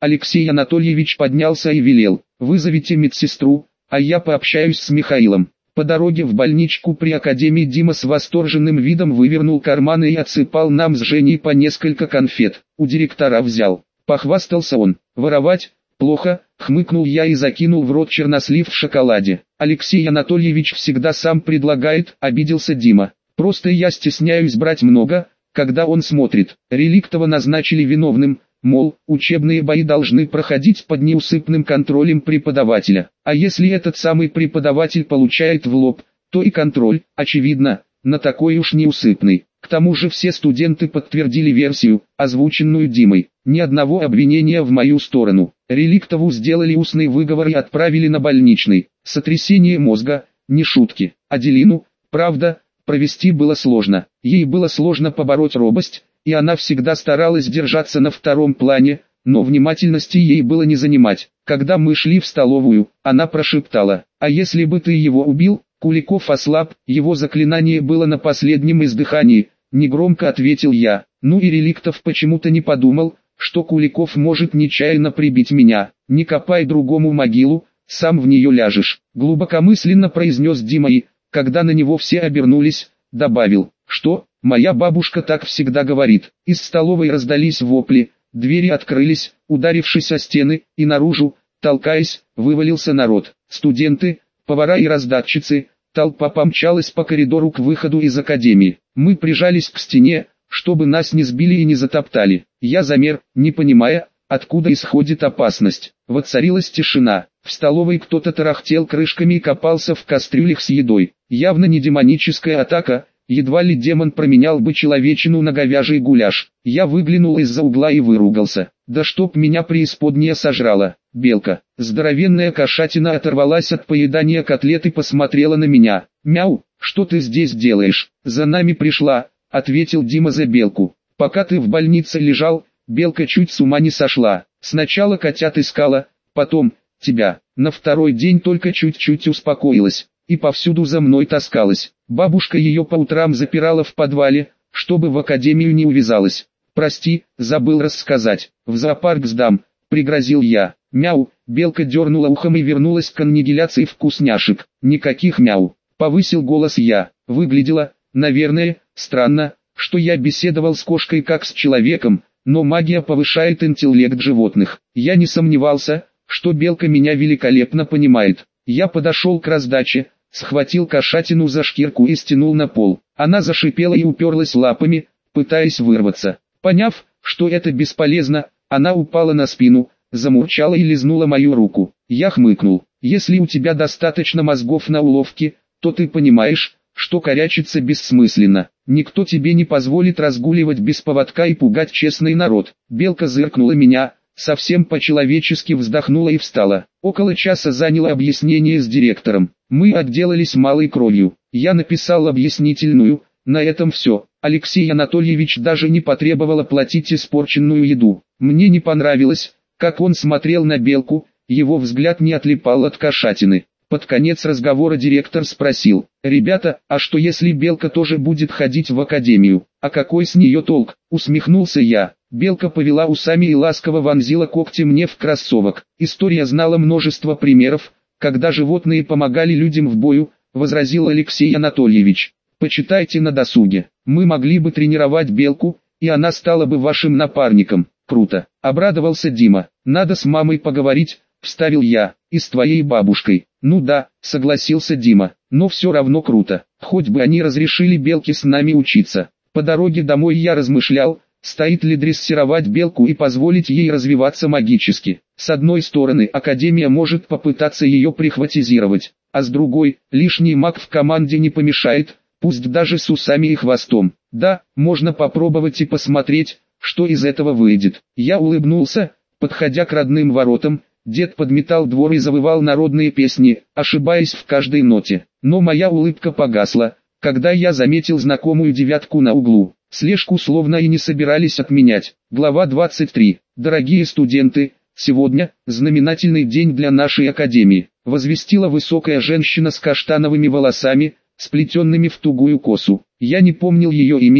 Алексей Анатольевич поднялся и велел: «Вызовите медсестру, а я пообщаюсь с Михаилом». По дороге в больничку при академии Дима с восторженным видом вывернул карманы и отсыпал нам с Женей по несколько конфет. У директора взял. Похвастался он. «Воровать? Плохо», — хмыкнул я и закинул в рот чернослив в шоколаде. «Алексей Анатольевич всегда сам предлагает», — обиделся Дима. «Просто я стесняюсь брать много, когда он смотрит». Реликтова назначили виновным, мол, учебные бои должны проходить под неусыпным контролем преподавателя. А если этот самый преподаватель получает в лоб, то и контроль, очевидно, на такой уж неусыпный. К тому же все студенты подтвердили версию, озвученную Димой. Ни одного обвинения в мою сторону. Реликтову сделали устный выговор и отправили на больничный. Сотрясение мозга, не шутки. Аделину, правда, провести было сложно. Ей было сложно побороть робость, и она всегда старалась держаться на втором плане, но внимательности ей было не занимать. Когда мы шли в столовую, она прошептала: «А если бы ты его убил?» Куликов ослаб, его заклинание было на последнем издыхании, негромко ответил я. Ну и Реликтов почему-то не подумал, что Куликов может нечаянно прибить меня. «Не копай другому могилу, сам в нее ляжешь», глубокомысленно произнес Дима и, когда на него все обернулись, добавил: «Что? Моя бабушка так всегда говорит». Из столовой раздались вопли, двери открылись, ударившись о стены, и наружу, толкаясь, вывалился народ. Студенты, повара и раздатчицы, толпа помчалась по коридору к выходу из академии. Мы прижались к стене, чтобы нас не сбили и не затоптали. Я замер, не понимая, откуда исходит опасность. Воцарилась тишина. В столовой кто-то тарахтел крышками и копался в кастрюлях с едой. Явно не демоническая атака, едва ли демон променял бы человечину на говяжий гуляш. Я выглянул из-за угла и выругался. Да чтоб меня преисподняя сожрала. Белка, здоровенная кошатина, оторвалась от поедания котлет и посмотрела на меня. «Мяу, что ты здесь делаешь?» «За нами пришла», — ответил Дима за Белку. «Пока ты в больнице лежал, Белка чуть с ума не сошла. Сначала котят искала, потом тебя. На второй день только чуть-чуть успокоилась, и повсюду за мной таскалась. Бабушка ее по утрам запирала в подвале, чтобы в академию не увязалась. Прости, забыл рассказать. В зоопарк сдам», — пригрозил я. «Мяу», Белка дернула ухом и вернулась к аннигиляции вкусняшек. «Никаких мяу», — повысил голос я. Выглядело, наверное, странно, что я беседовал с кошкой как с человеком, но магия повышает интеллект животных. Я не сомневался, что Белка меня великолепно понимает. Я подошел к раздаче, схватил кошатину за шкирку и стянул на пол. Она зашипела и уперлась лапами, пытаясь вырваться. Поняв, что это бесполезно, она упала на спину, замурчала и лизнула мою руку. Я хмыкнул. «Если у тебя достаточно мозгов на уловки, то ты понимаешь, что корячиться бессмысленно. Никто тебе не позволит разгуливать без поводка и пугать честный народ». Белка зыркнула меня, совсем по-человечески вздохнула и встала. Около часа заняло объяснение с директором. Мы отделались малой кровью. Я написал объяснительную, на этом все. Алексей Анатольевич даже не потребовал оплатить испорченную еду. Мне не понравилось, как он смотрел на Белку, его взгляд не отлипал от кошатины. Под конец разговора директор спросил: «Ребята, а что если Белка тоже будет ходить в академию? А какой с нее толк?» Усмехнулся я. Белка повела усами и ласково вонзила когти мне в кроссовок. История знала множество примеров, когда животные помогали людям в бою, возразил Алексей Анатольевич. «Почитайте на досуге. Мы могли бы тренировать Белку, и она стала бы вашим напарником». «Круто», — обрадовался Дима. «Надо с мамой поговорить», — вставил я, — «и с твоей бабушкой». «Ну да», — согласился Дима, — «но все равно круто. Хоть бы они разрешили Белке с нами учиться». По дороге домой я размышлял, стоит ли дрессировать Белку и позволить ей развиваться магически. С одной стороны, Академия может попытаться ее прихватизировать, а с другой, лишний маг в команде не помешает, пусть даже с усами и хвостом. Да, можно попробовать и посмотреть, что из этого выйдет. Я улыбнулся, подходя к родным воротам. Дед подметал двор и завывал народные песни, ошибаясь в каждой ноте. Но моя улыбка погасла, когда я заметил знакомую девятку на углу. Слежку словно и не собирались отменять. Глава двадцать три. Дорогие студенты, сегодня знаменательный день для нашей академии, возвестила высокая женщина с каштановыми волосами, сплетенными в тугую косу. Я не помнил ее имени,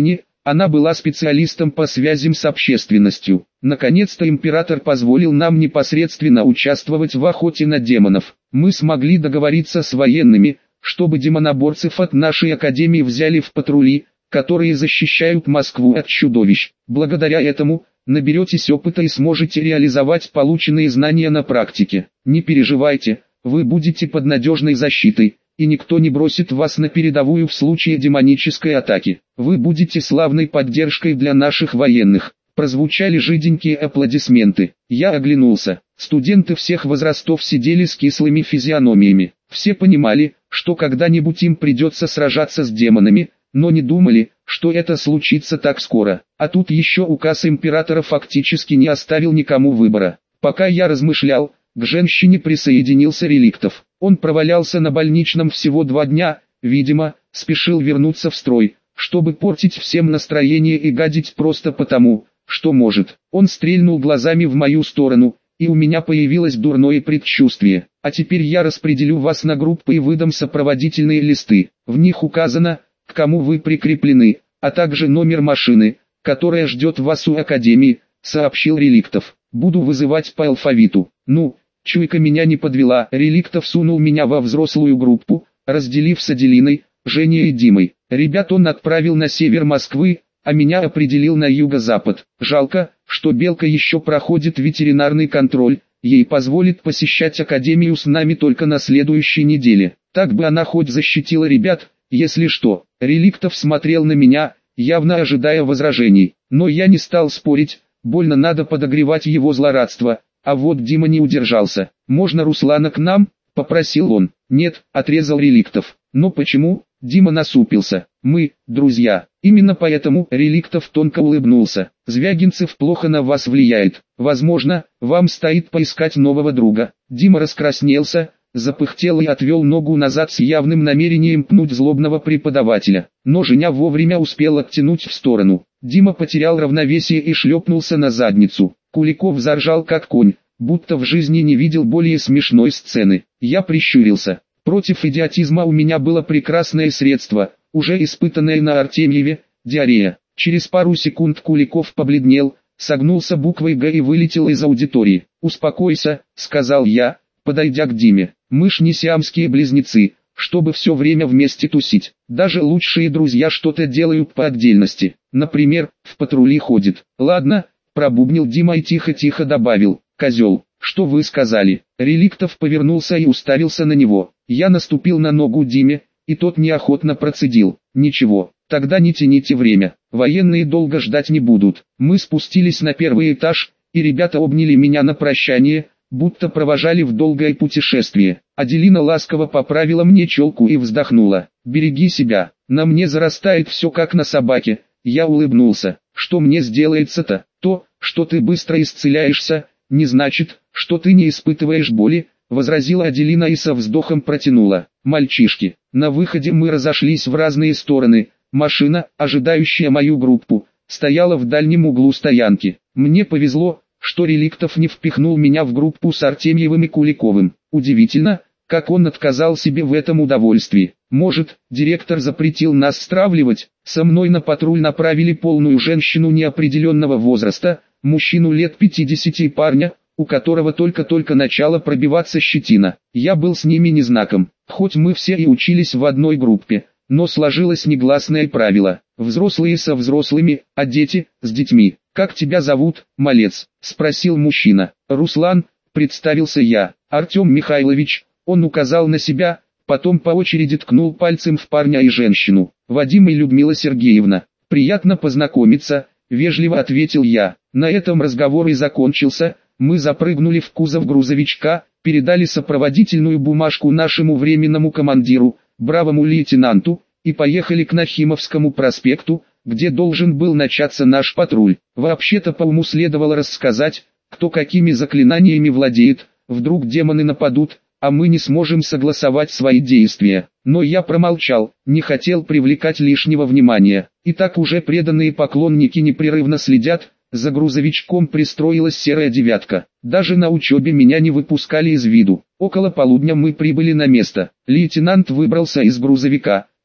Она была специалистом по связям с общественностью. Наконец-то император позволил нам непосредственно участвовать в охоте на демонов. Мы смогли договориться с военными, чтобы демоноборцев от нашей академии взяли в патрули, которые защищают Москву от чудовищ. Благодаря этому, наберетесь опыта и сможете реализовать полученные знания на практике. Не переживайте, вы будете под надежной защитой, и никто не бросит вас на передовую в случае демонической атаки. Вы будете славной поддержкой для наших военных. Прозвучали жиденькие аплодисменты. Я оглянулся. Студенты всех возрастов сидели с кислыми физиономиями. Все понимали, что когда-нибудь им придется сражаться с демонами, но не думали, что это случится так скоро. А тут еще указ императора фактически не оставил никому выбора. Пока я размышлял, к женщине присоединился Реликтов. Он провалялся на больничном всего два дня, видимо, спешил вернуться в строй, чтобы портить всем настроение и гадить просто потому, что может. Он стрельнул глазами в мою сторону, и у меня появилось дурное предчувствие. А теперь я распределю вас на группы и выдам сопроводительные листы. В них указано, к кому вы прикреплены, а также номер машины, которая ждет вас у академии, сообщил Реликтов. Буду вызывать по алфавиту. Ну, чуйка меня не подвела. Реликтов сунул меня во взрослую группу, разделив с Аделиной, Женей и Димой. Ребят он отправил на север Москвы, а меня определил на юго-запад. Жалко, что Белка еще проходит ветеринарный контроль, ей позволит посещать академию с нами только на следующей неделе. Так бы она хоть защитила ребят, если что. Реликтов смотрел на меня, явно ожидая возражений, но я не стал спорить, больно надо подогревать его злорадство, а вот Дима не удержался. «Можно Руслана к нам?» – попросил он. «Нет», – отрезал Реликтов. «Но почему?» – Дима насупился. «Мы, друзья». Именно поэтому Реликтов тонко улыбнулся. «Звягинцев плохо на вас влияет. Возможно, вам стоит поискать нового друга». Дима раскраснелся, запыхтел и отвел ногу назад с явным намерением пнуть злобного преподавателя. Но Женя вовремя успел оттянуть в сторону. Дима потерял равновесие и шлепнулся на задницу. Куликов заржал как конь, будто в жизни не видел более смешной сцены. Я прищурился. Против идиотизма у меня было прекрасное средство, уже испытанное на Артемьеве, диарея. Через пару секунд Куликов побледнел, согнулся буквой «Г» и вылетел из аудитории. «Успокойся», — сказал я, подойдя к Диме. «Мы ж не сиамские близнецы, чтобы все время вместе тусить. Даже лучшие друзья что-то делают по отдельности. Например, в патрули ходит». «Ладно», — пробубнил Дима и тихо-тихо добавил. «Козел, что вы сказали?» Реликтов повернулся и уставился на него. Я наступил на ногу Диме, и тот неохотно процедил. «Ничего, тогда не тяните время, военные долго ждать не будут». Мы спустились на первый этаж, и ребята обняли меня на прощание, будто провожали в долгое путешествие. Аделина ласково поправила мне челку и вздохнула. «Береги себя, на мне зарастает все как на собаке». Я улыбнулся. «Что мне сделается-то? То, что ты быстро исцеляешься, не значит, что ты не испытываешь боли», возразила Аделина и со вздохом протянула. «Мальчишки». На выходе мы разошлись в разные стороны. Машина, ожидающая мою группу, стояла в дальнем углу стоянки. Мне повезло, что Реликтов не впихнул меня в группу с Артемьевым и Куликовым. Удивительно, как он отказал себе в этом удовольствии. Может, директор запретил нас стравливать? Со мной на патруль направили полную женщину неопределенного возраста, мужчину лет пятидесяти и парня, у которого только-только начала пробиваться щетина. Я был с ними не знаком, хоть мы все и учились в одной группе, но сложилось негласное правило: взрослые со взрослыми, а дети с детьми. «Как тебя зовут, малец?» – спросил мужчина. «Руслан», – представился я. «Артем Михайлович», – он указал на себя, потом по очереди ткнул пальцем в парня и женщину. «Вадим и Людмила Сергеевна, приятно познакомиться», – вежливо ответил я. На этом разговор и закончился. Мы запрыгнули в кузов грузовичка, передали сопроводительную бумажку нашему временному командиру, бравому лейтенанту, и поехали к Нахимовскому проспекту, где должен был начаться наш патруль. Вообще-то по уму следовало рассказать, кто какими заклинаниями владеет, вдруг демоны нападут, а мы не сможем согласовать свои действия. Но я промолчал, не хотел привлекать лишнего внимания. И так уже преданные поклонники непрерывно следят. За грузовичком пристроилась серая девятка. Даже на учебе меня не выпускали из виду. Около полудня мы прибыли на место. Лейтенант выбрался из грузовика,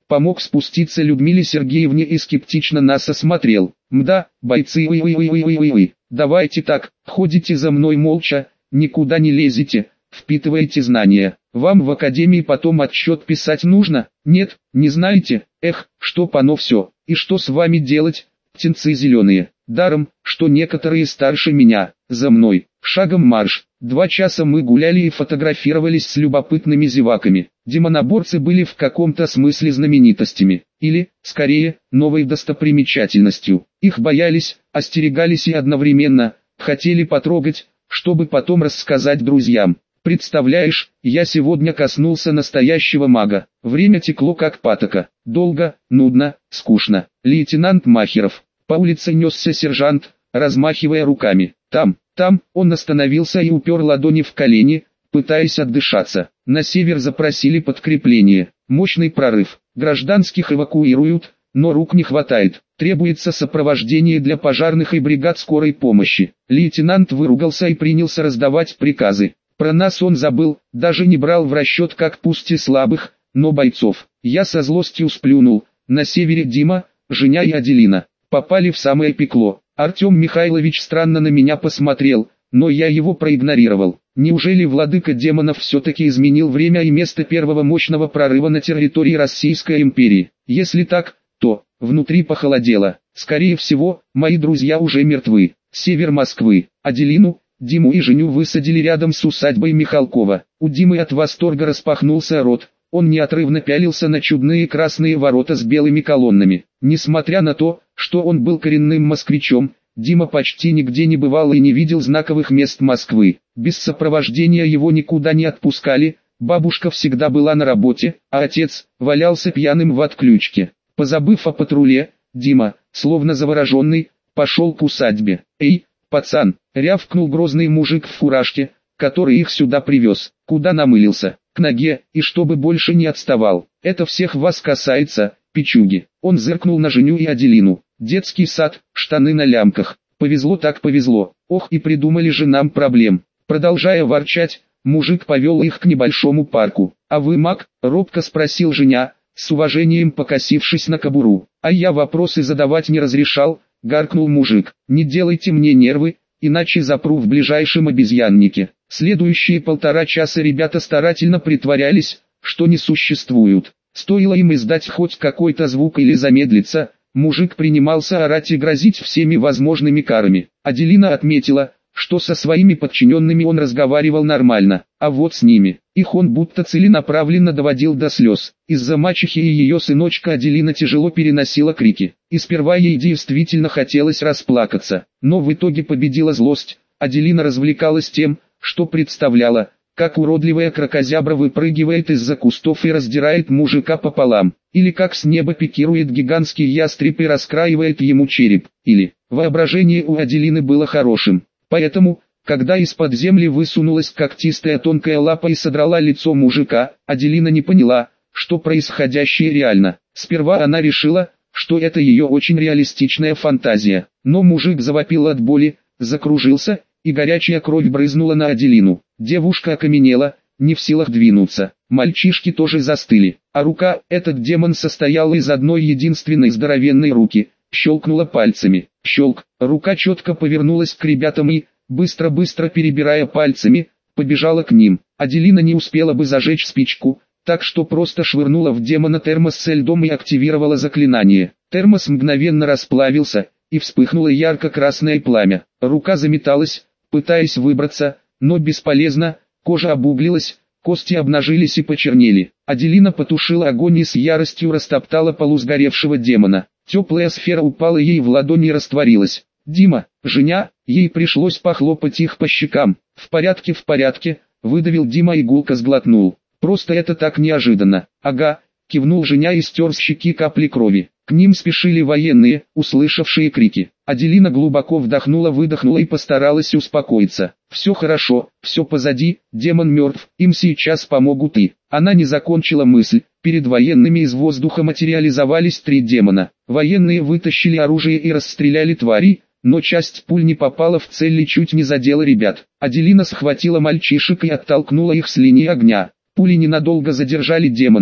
помог спуститься Людмиле Сергеевне и скептично нас осмотрел. Мда, бойцы, ой-ой-ой-ой-ой-ой, давайте так, ходите за мной молча, никуда не лезете, впитываете знания. Вам в академии потом отчет писать нужно? Нет, не знаете? Эх, что оно все. И что с вами делать, птенцы зеленые? Даром, что некоторые старше меня. За мной, шагом марш. Два часа мы гуляли и фотографировались с любопытными зеваками. Демоноборцы были в каком-то смысле знаменитостями. Или, скорее, новой достопримечательностью. Их боялись, остерегались и одновременно хотели потрогать, чтобы потом рассказать друзьям. Представляешь, я сегодня коснулся настоящего мага. Время текло как патока. Долго, нудно, скучно. Лейтенант Махеров. По улице несся сержант, размахивая руками. Там, там, он остановился и упер ладони в колени, пытаясь отдышаться. На север запросили подкрепление. Мощный прорыв. Гражданских эвакуируют, но рук не хватает. Требуется сопровождение для пожарных и бригад скорой помощи. Лейтенант выругался и принялся раздавать приказы. Про нас он забыл, даже не брал в расчет как пусть и слабых, но бойцов. Я со злостью сплюнул. На севере Дима, Женя и Аделина. Попали в самое пекло. Артем Михайлович странно на меня посмотрел, но я его проигнорировал. Неужели владыка демонов все-таки изменил время и место первого мощного прорыва на территории Российской империи? Если так, то внутри похолодело. Скорее всего, мои друзья уже мертвы. Север Москвы. Аделину, Диму и Женю высадили рядом с усадьбой Михалкова. У Димы от восторга распахнулся рот. Он неотрывно пялился на чудные красные ворота с белыми колоннами. Несмотря на то, что он был коренным москвичом, Дима почти нигде не бывал и не видел знаковых мест Москвы. Без сопровождения его никуда не отпускали, бабушка всегда была на работе, а отец валялся пьяным в отключке. Позабыв о патруле, Дима, словно завороженный, пошел к усадьбе. «Эй, пацан!» — рявкнул грозный мужик в фуражке, который их сюда привез. «Куда намылился? К ноге, и чтобы больше не отставал. Это всех вас касается, пичуги». Он зыркнул на Женю и Аделину. «Детский сад, штаны на лямках. Повезло так повезло. Ох, и придумали же нам проблем». Продолжая ворчать, мужик повел их к небольшому парку. «А вы маг?» — робко спросил Женя, с уважением покосившись на кобуру. «А я вопросы задавать не разрешал», — гаркнул мужик. «Не делайте мне нервы, иначе запру в ближайшем обезьяннике». Следующие полтора часа ребята старательно притворялись, что не существуют. Стоило им издать хоть какой-то звук или замедлиться, мужик принимался орать и грозить всеми возможными карами. Аделина отметила, что со своими подчиненными он разговаривал нормально, а вот с ними, их он будто целенаправленно доводил до слез. Из-за мачехи и ее сыночка Аделина тяжело переносила крики, и сперва ей действительно хотелось расплакаться, но в итоге победила злость. Аделина развлекалась тем, что представляла, как уродливая кракозябра выпрыгивает из-за кустов и раздирает мужика пополам, или как с неба пикирует гигантский ястреб и раскраивает ему череп, или воображение у Аделины было хорошим. Поэтому, когда из-под земли высунулась когтистая тонкая лапа и содрала лицо мужика, Аделина не поняла, что происходящее реально. Сперва она решила, что это ее очень реалистичная фантазия, но мужик завопил от боли, закружился, и горячая кровь брызнула на Аделину. Девушка окаменела, не в силах двинуться. Мальчишки тоже застыли, а рука, этот демон состоял из одной единственной здоровенной руки, щелкнула пальцами. Щелк, рука четко повернулась к ребятам и, быстро-быстро перебирая пальцами, побежала к ним. Аделина не успела бы зажечь спичку, так что просто швырнула в демона термос со льдом и активировала заклинание. Термос мгновенно расплавился, и вспыхнуло ярко-красное пламя. Рука заметалась, пытаясь выбраться, но бесполезно, кожа обуглилась, кости обнажились и почернели. Аделина потушила огонь и с яростью растоптала полу сгоревшего демона. Теплая сфера упала ей в ладони и растворилась. «Дима, Женя», ей пришлось похлопать их по щекам. «В порядке, в порядке», выдавил Дима и гулко сглотнул. «Просто это так неожиданно». «Ага», кивнул Женя и стер с щеки капли крови. К ним спешили военные, услышавшие крики. Аделина глубоко вдохнула-выдохнула и постаралась успокоиться. «Все хорошо, все позади, демон мертв, им сейчас помогут и...» Она не закончила мысль. Перед военными из воздуха материализовались три демона. Военные вытащили оружие и расстреляли тварей, но часть пуль не попала в цель и чуть не задела ребят. Аделина схватила мальчишек и оттолкнула их с линии огня. Пули ненадолго задержали демонов,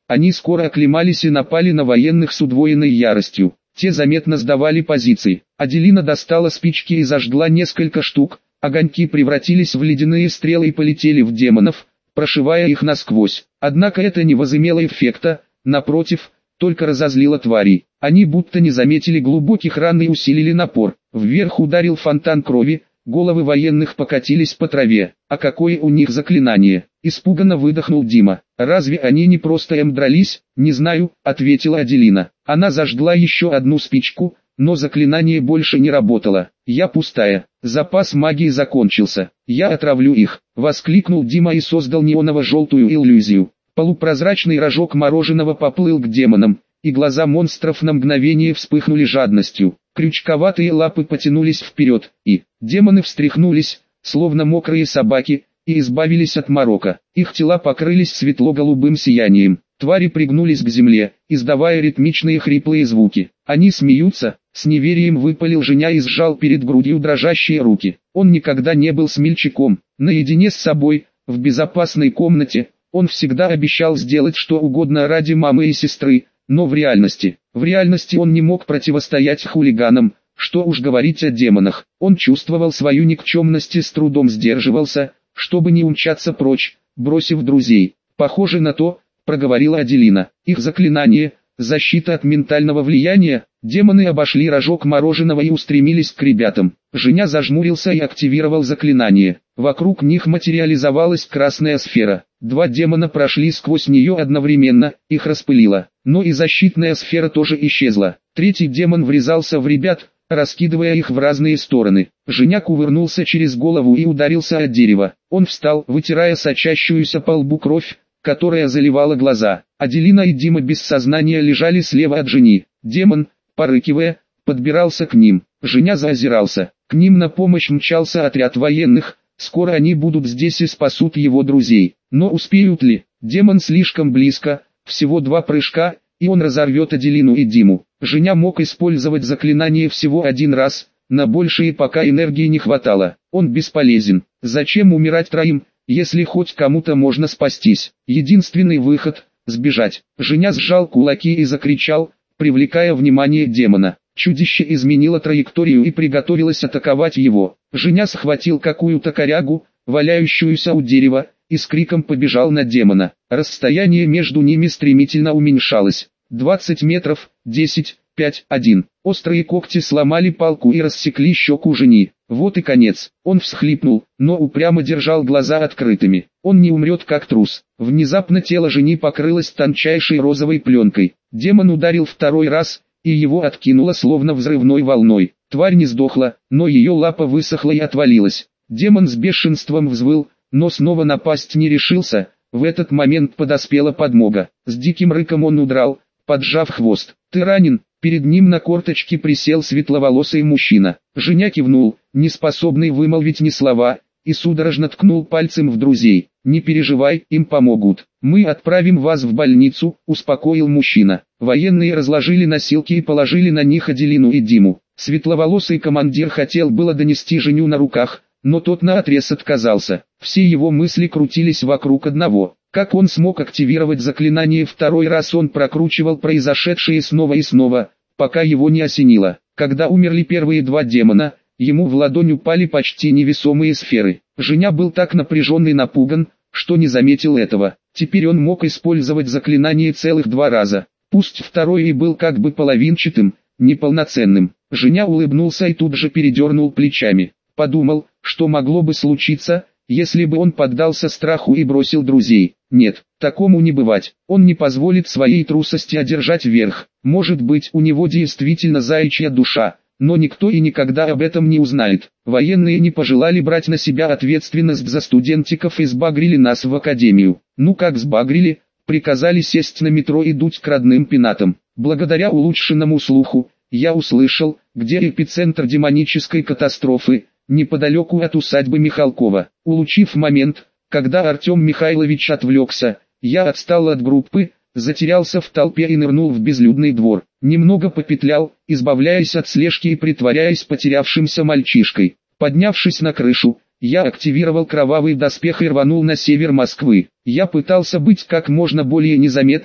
Они скоро оклемались и напали на военных с удвоенной яростью. Те заметно сдавали позиции. Аделина достала спички и зажгла несколько штук. Огоньки превратились в ледяные стрелы и полетели в демонов, прошивая их насквозь. Однако это не возымело эффекта, напротив, только разозлило тварей. Они будто не заметили глубоких ран и усилили напор. Вверх ударил фонтан крови, головы военных покатились по траве. А какое у них заклинание? Испуганно выдохнул Дима. Разве они не просто эм дрались? Не знаю, ответила Аделина. Она зажгла еще одну спичку, но заклинание больше не работало. Я пустая. Запас магии закончился. Я отравлю их. Воскликнул Дима и создал неоново-желтую иллюзию. Полупрозрачный рожок мороженого поплыл к демонам, и глаза монстров на мгновение вспыхнули жадностью. Крючковатые лапы потянулись вперед, и демоны встряхнулись, словно мокрые собаки, и избавились от морока. Их тела покрылись светло-голубым сиянием. Твари пригнулись к земле, издавая ритмичные хриплые звуки. Они смеются, с неверием выпалил Женя и сжал перед грудью дрожащие руки. Он никогда не был смельчаком. Наедине с собой, в безопасной комнате, он всегда обещал сделать что угодно ради мамы и сестры, но в реальности, в реальности он не мог противостоять хулиганам, что уж говорить о демонах. Он чувствовал свою никчемность и с трудом сдерживался, чтобы не умчаться прочь, бросив друзей. Похоже на то, проговорила Аделина. Их заклинание, защита от ментального влияния. Демоны обошли рожок мороженого и устремились к ребятам. Женя зажмурился и активировал заклинание. Вокруг них материализовалась красная сфера. Два демона прошли сквозь нее одновременно, их распылило. Но и защитная сфера тоже исчезла. Третий демон врезался в ребят, раскидывая их в разные стороны. Женя кувырнулся через голову и ударился от дерева. Он встал, вытирая сочащуюся по лбу кровь, которая заливала глаза. Аделина и Дима без сознания лежали слева от Жени. Демон, порыкивая, подбирался к ним. Женя заозирался. К ним на помощь мчался отряд военных. Скоро они будут здесь и спасут его друзей. Но успеют ли? Демон слишком близко, всего два прыжка, и он разорвет Аделину и Диму. Женя мог использовать заклинание всего один раз, на большее пока энергии не хватало. Он бесполезен. Зачем умирать троим, если хоть кому-то можно спастись? Единственный выход – сбежать. Женя сжал кулаки и закричал, привлекая внимание демона. Чудище изменило траекторию и приготовилось атаковать его. Женя схватил какую-то корягу, валяющуюся у дерева, и с криком побежал на демона. Расстояние между ними стремительно уменьшалось. двадцать метров, десять, пять, один. Острые когти сломали палку и рассекли щеку Жени. Вот и конец. Он всхлипнул, но упрямо держал глаза открытыми. Он не умрет как трус. Внезапно тело Жени покрылось тончайшей розовой пленкой. Демон ударил второй раз, и его откинуло словно взрывной волной. Тварь не сдохла, но ее лапа высохла и отвалилась. Демон с бешенством взвыл, но снова напасть не решился. В этот момент подоспела подмога. С диким рыком он удрал, поджав хвост. «Ты ранен?» Перед ним на корточке присел светловолосый мужчина. Женя кивнул, неспособный вымолвить ни слова, и судорожно ткнул пальцем в друзей. «Не переживай, им помогут. Мы отправим вас в больницу», — успокоил мужчина. Военные разложили носилки и положили на них Аделину и Диму. Светловолосый командир хотел было донести Женю на руках, но тот наотрез отказался. Все его мысли крутились вокруг одного. Как он смог активировать заклинание второй раз? Он прокручивал произошедшее снова и снова, пока его не осенило. Когда умерли первые два демона, ему в ладонь упали почти невесомые сферы. Женя был так напряжен и напуган, что не заметил этого. Теперь он мог использовать заклинание целых два раза. Пусть второй и был как бы половинчатым, неполноценным. Женя улыбнулся и тут же передернул плечами. Подумал, что могло бы случиться, если бы он поддался страху и бросил друзей. Нет, такому не бывать. Он не позволит своей трусости одержать верх. Может быть, у него действительно заячья душа, но никто и никогда об этом не узнает. Военные не пожелали брать на себя ответственность за студентиков и сбагрили нас в академию. Ну как сбагрили? Приказали сесть на метро и дуть к родным пенатам. Благодаря улучшенному слуху, я услышал, где эпицентр демонической катастрофы, неподалеку от усадьбы Михалкова. Улучив момент, когда Артем Михайлович отвлекся, я отстал от группы, затерялся в толпе и нырнул в безлюдный двор. Немного попетлял, избавляясь от слежки и притворяясь потерявшимся мальчишкой. Поднявшись на крышу, я активировал кровавый доспех и рванул на север Москвы. Я пытался быть как можно более незаметным,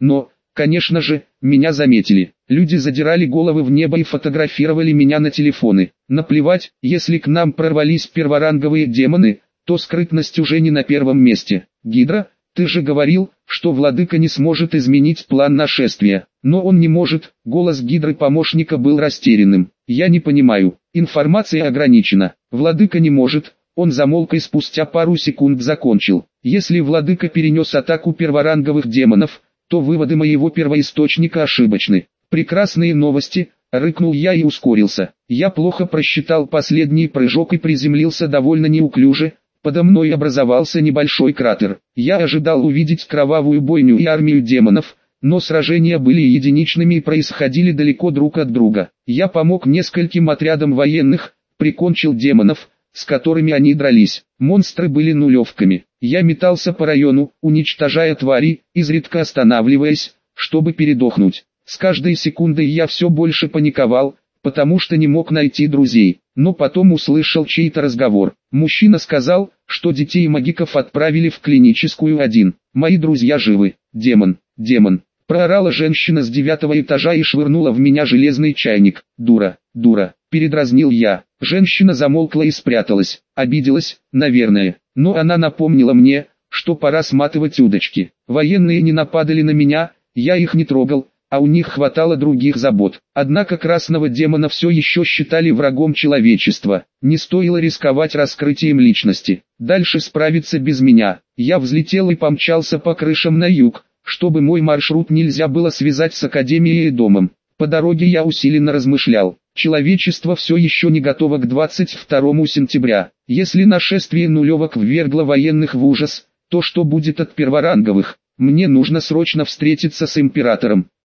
Но, конечно же, меня заметили. Люди задирали головы в небо и фотографировали меня на телефоны. Наплевать, если к нам прорвались перворанговые демоны, то скрытность уже не на первом месте. Гидра, ты же говорил, что владыка не сможет изменить план нашествия. Но он не может. Голос Гидры помощника был растерянным. Я не понимаю. Информация ограничена. Владыка не может. Он замолк и спустя пару секунд закончил. Если владыка перенес атаку перворанговых демонов, то выводы моего первоисточника ошибочны. Прекрасные новости, рыкнул я и ускорился. Я плохо просчитал последний прыжок и приземлился довольно неуклюже. Подо мной образовался небольшой кратер. Я ожидал увидеть кровавую бойню и армию демонов, но сражения были единичными и происходили далеко друг от друга. Я помог нескольким отрядам военных, прикончил демонов, с которыми они дрались. Монстры были нулевками. Я метался по району, уничтожая твари, изредка останавливаясь, чтобы передохнуть. С каждой секундой я все больше паниковал, потому что не мог найти друзей. Но потом услышал чей-то разговор. Мужчина сказал, что детей магиков отправили в клиническую один. Мои друзья живы. Демон, демон. Проорала женщина с девятого этажа и швырнула в меня железный чайник. Дура, дура. Передразнил я. Женщина замолкла и спряталась. Обиделась, наверное. Но она напомнила мне, что пора сматывать удочки. Военные не нападали на меня, я их не трогал, а у них хватало других забот. Однако красного демона все еще считали врагом человечества. Не стоило рисковать раскрытием личности. Дальше справиться без меня. Я взлетел и помчался по крышам на юг, чтобы мой маршрут нельзя было связать с Академией и домом. По дороге я усиленно размышлял. Человечество все еще не готово к двадцать второму сентября. Если нашествие нулевок ввергло военных в ужас, то что будет от перворанговых? Мне нужно срочно встретиться с императором.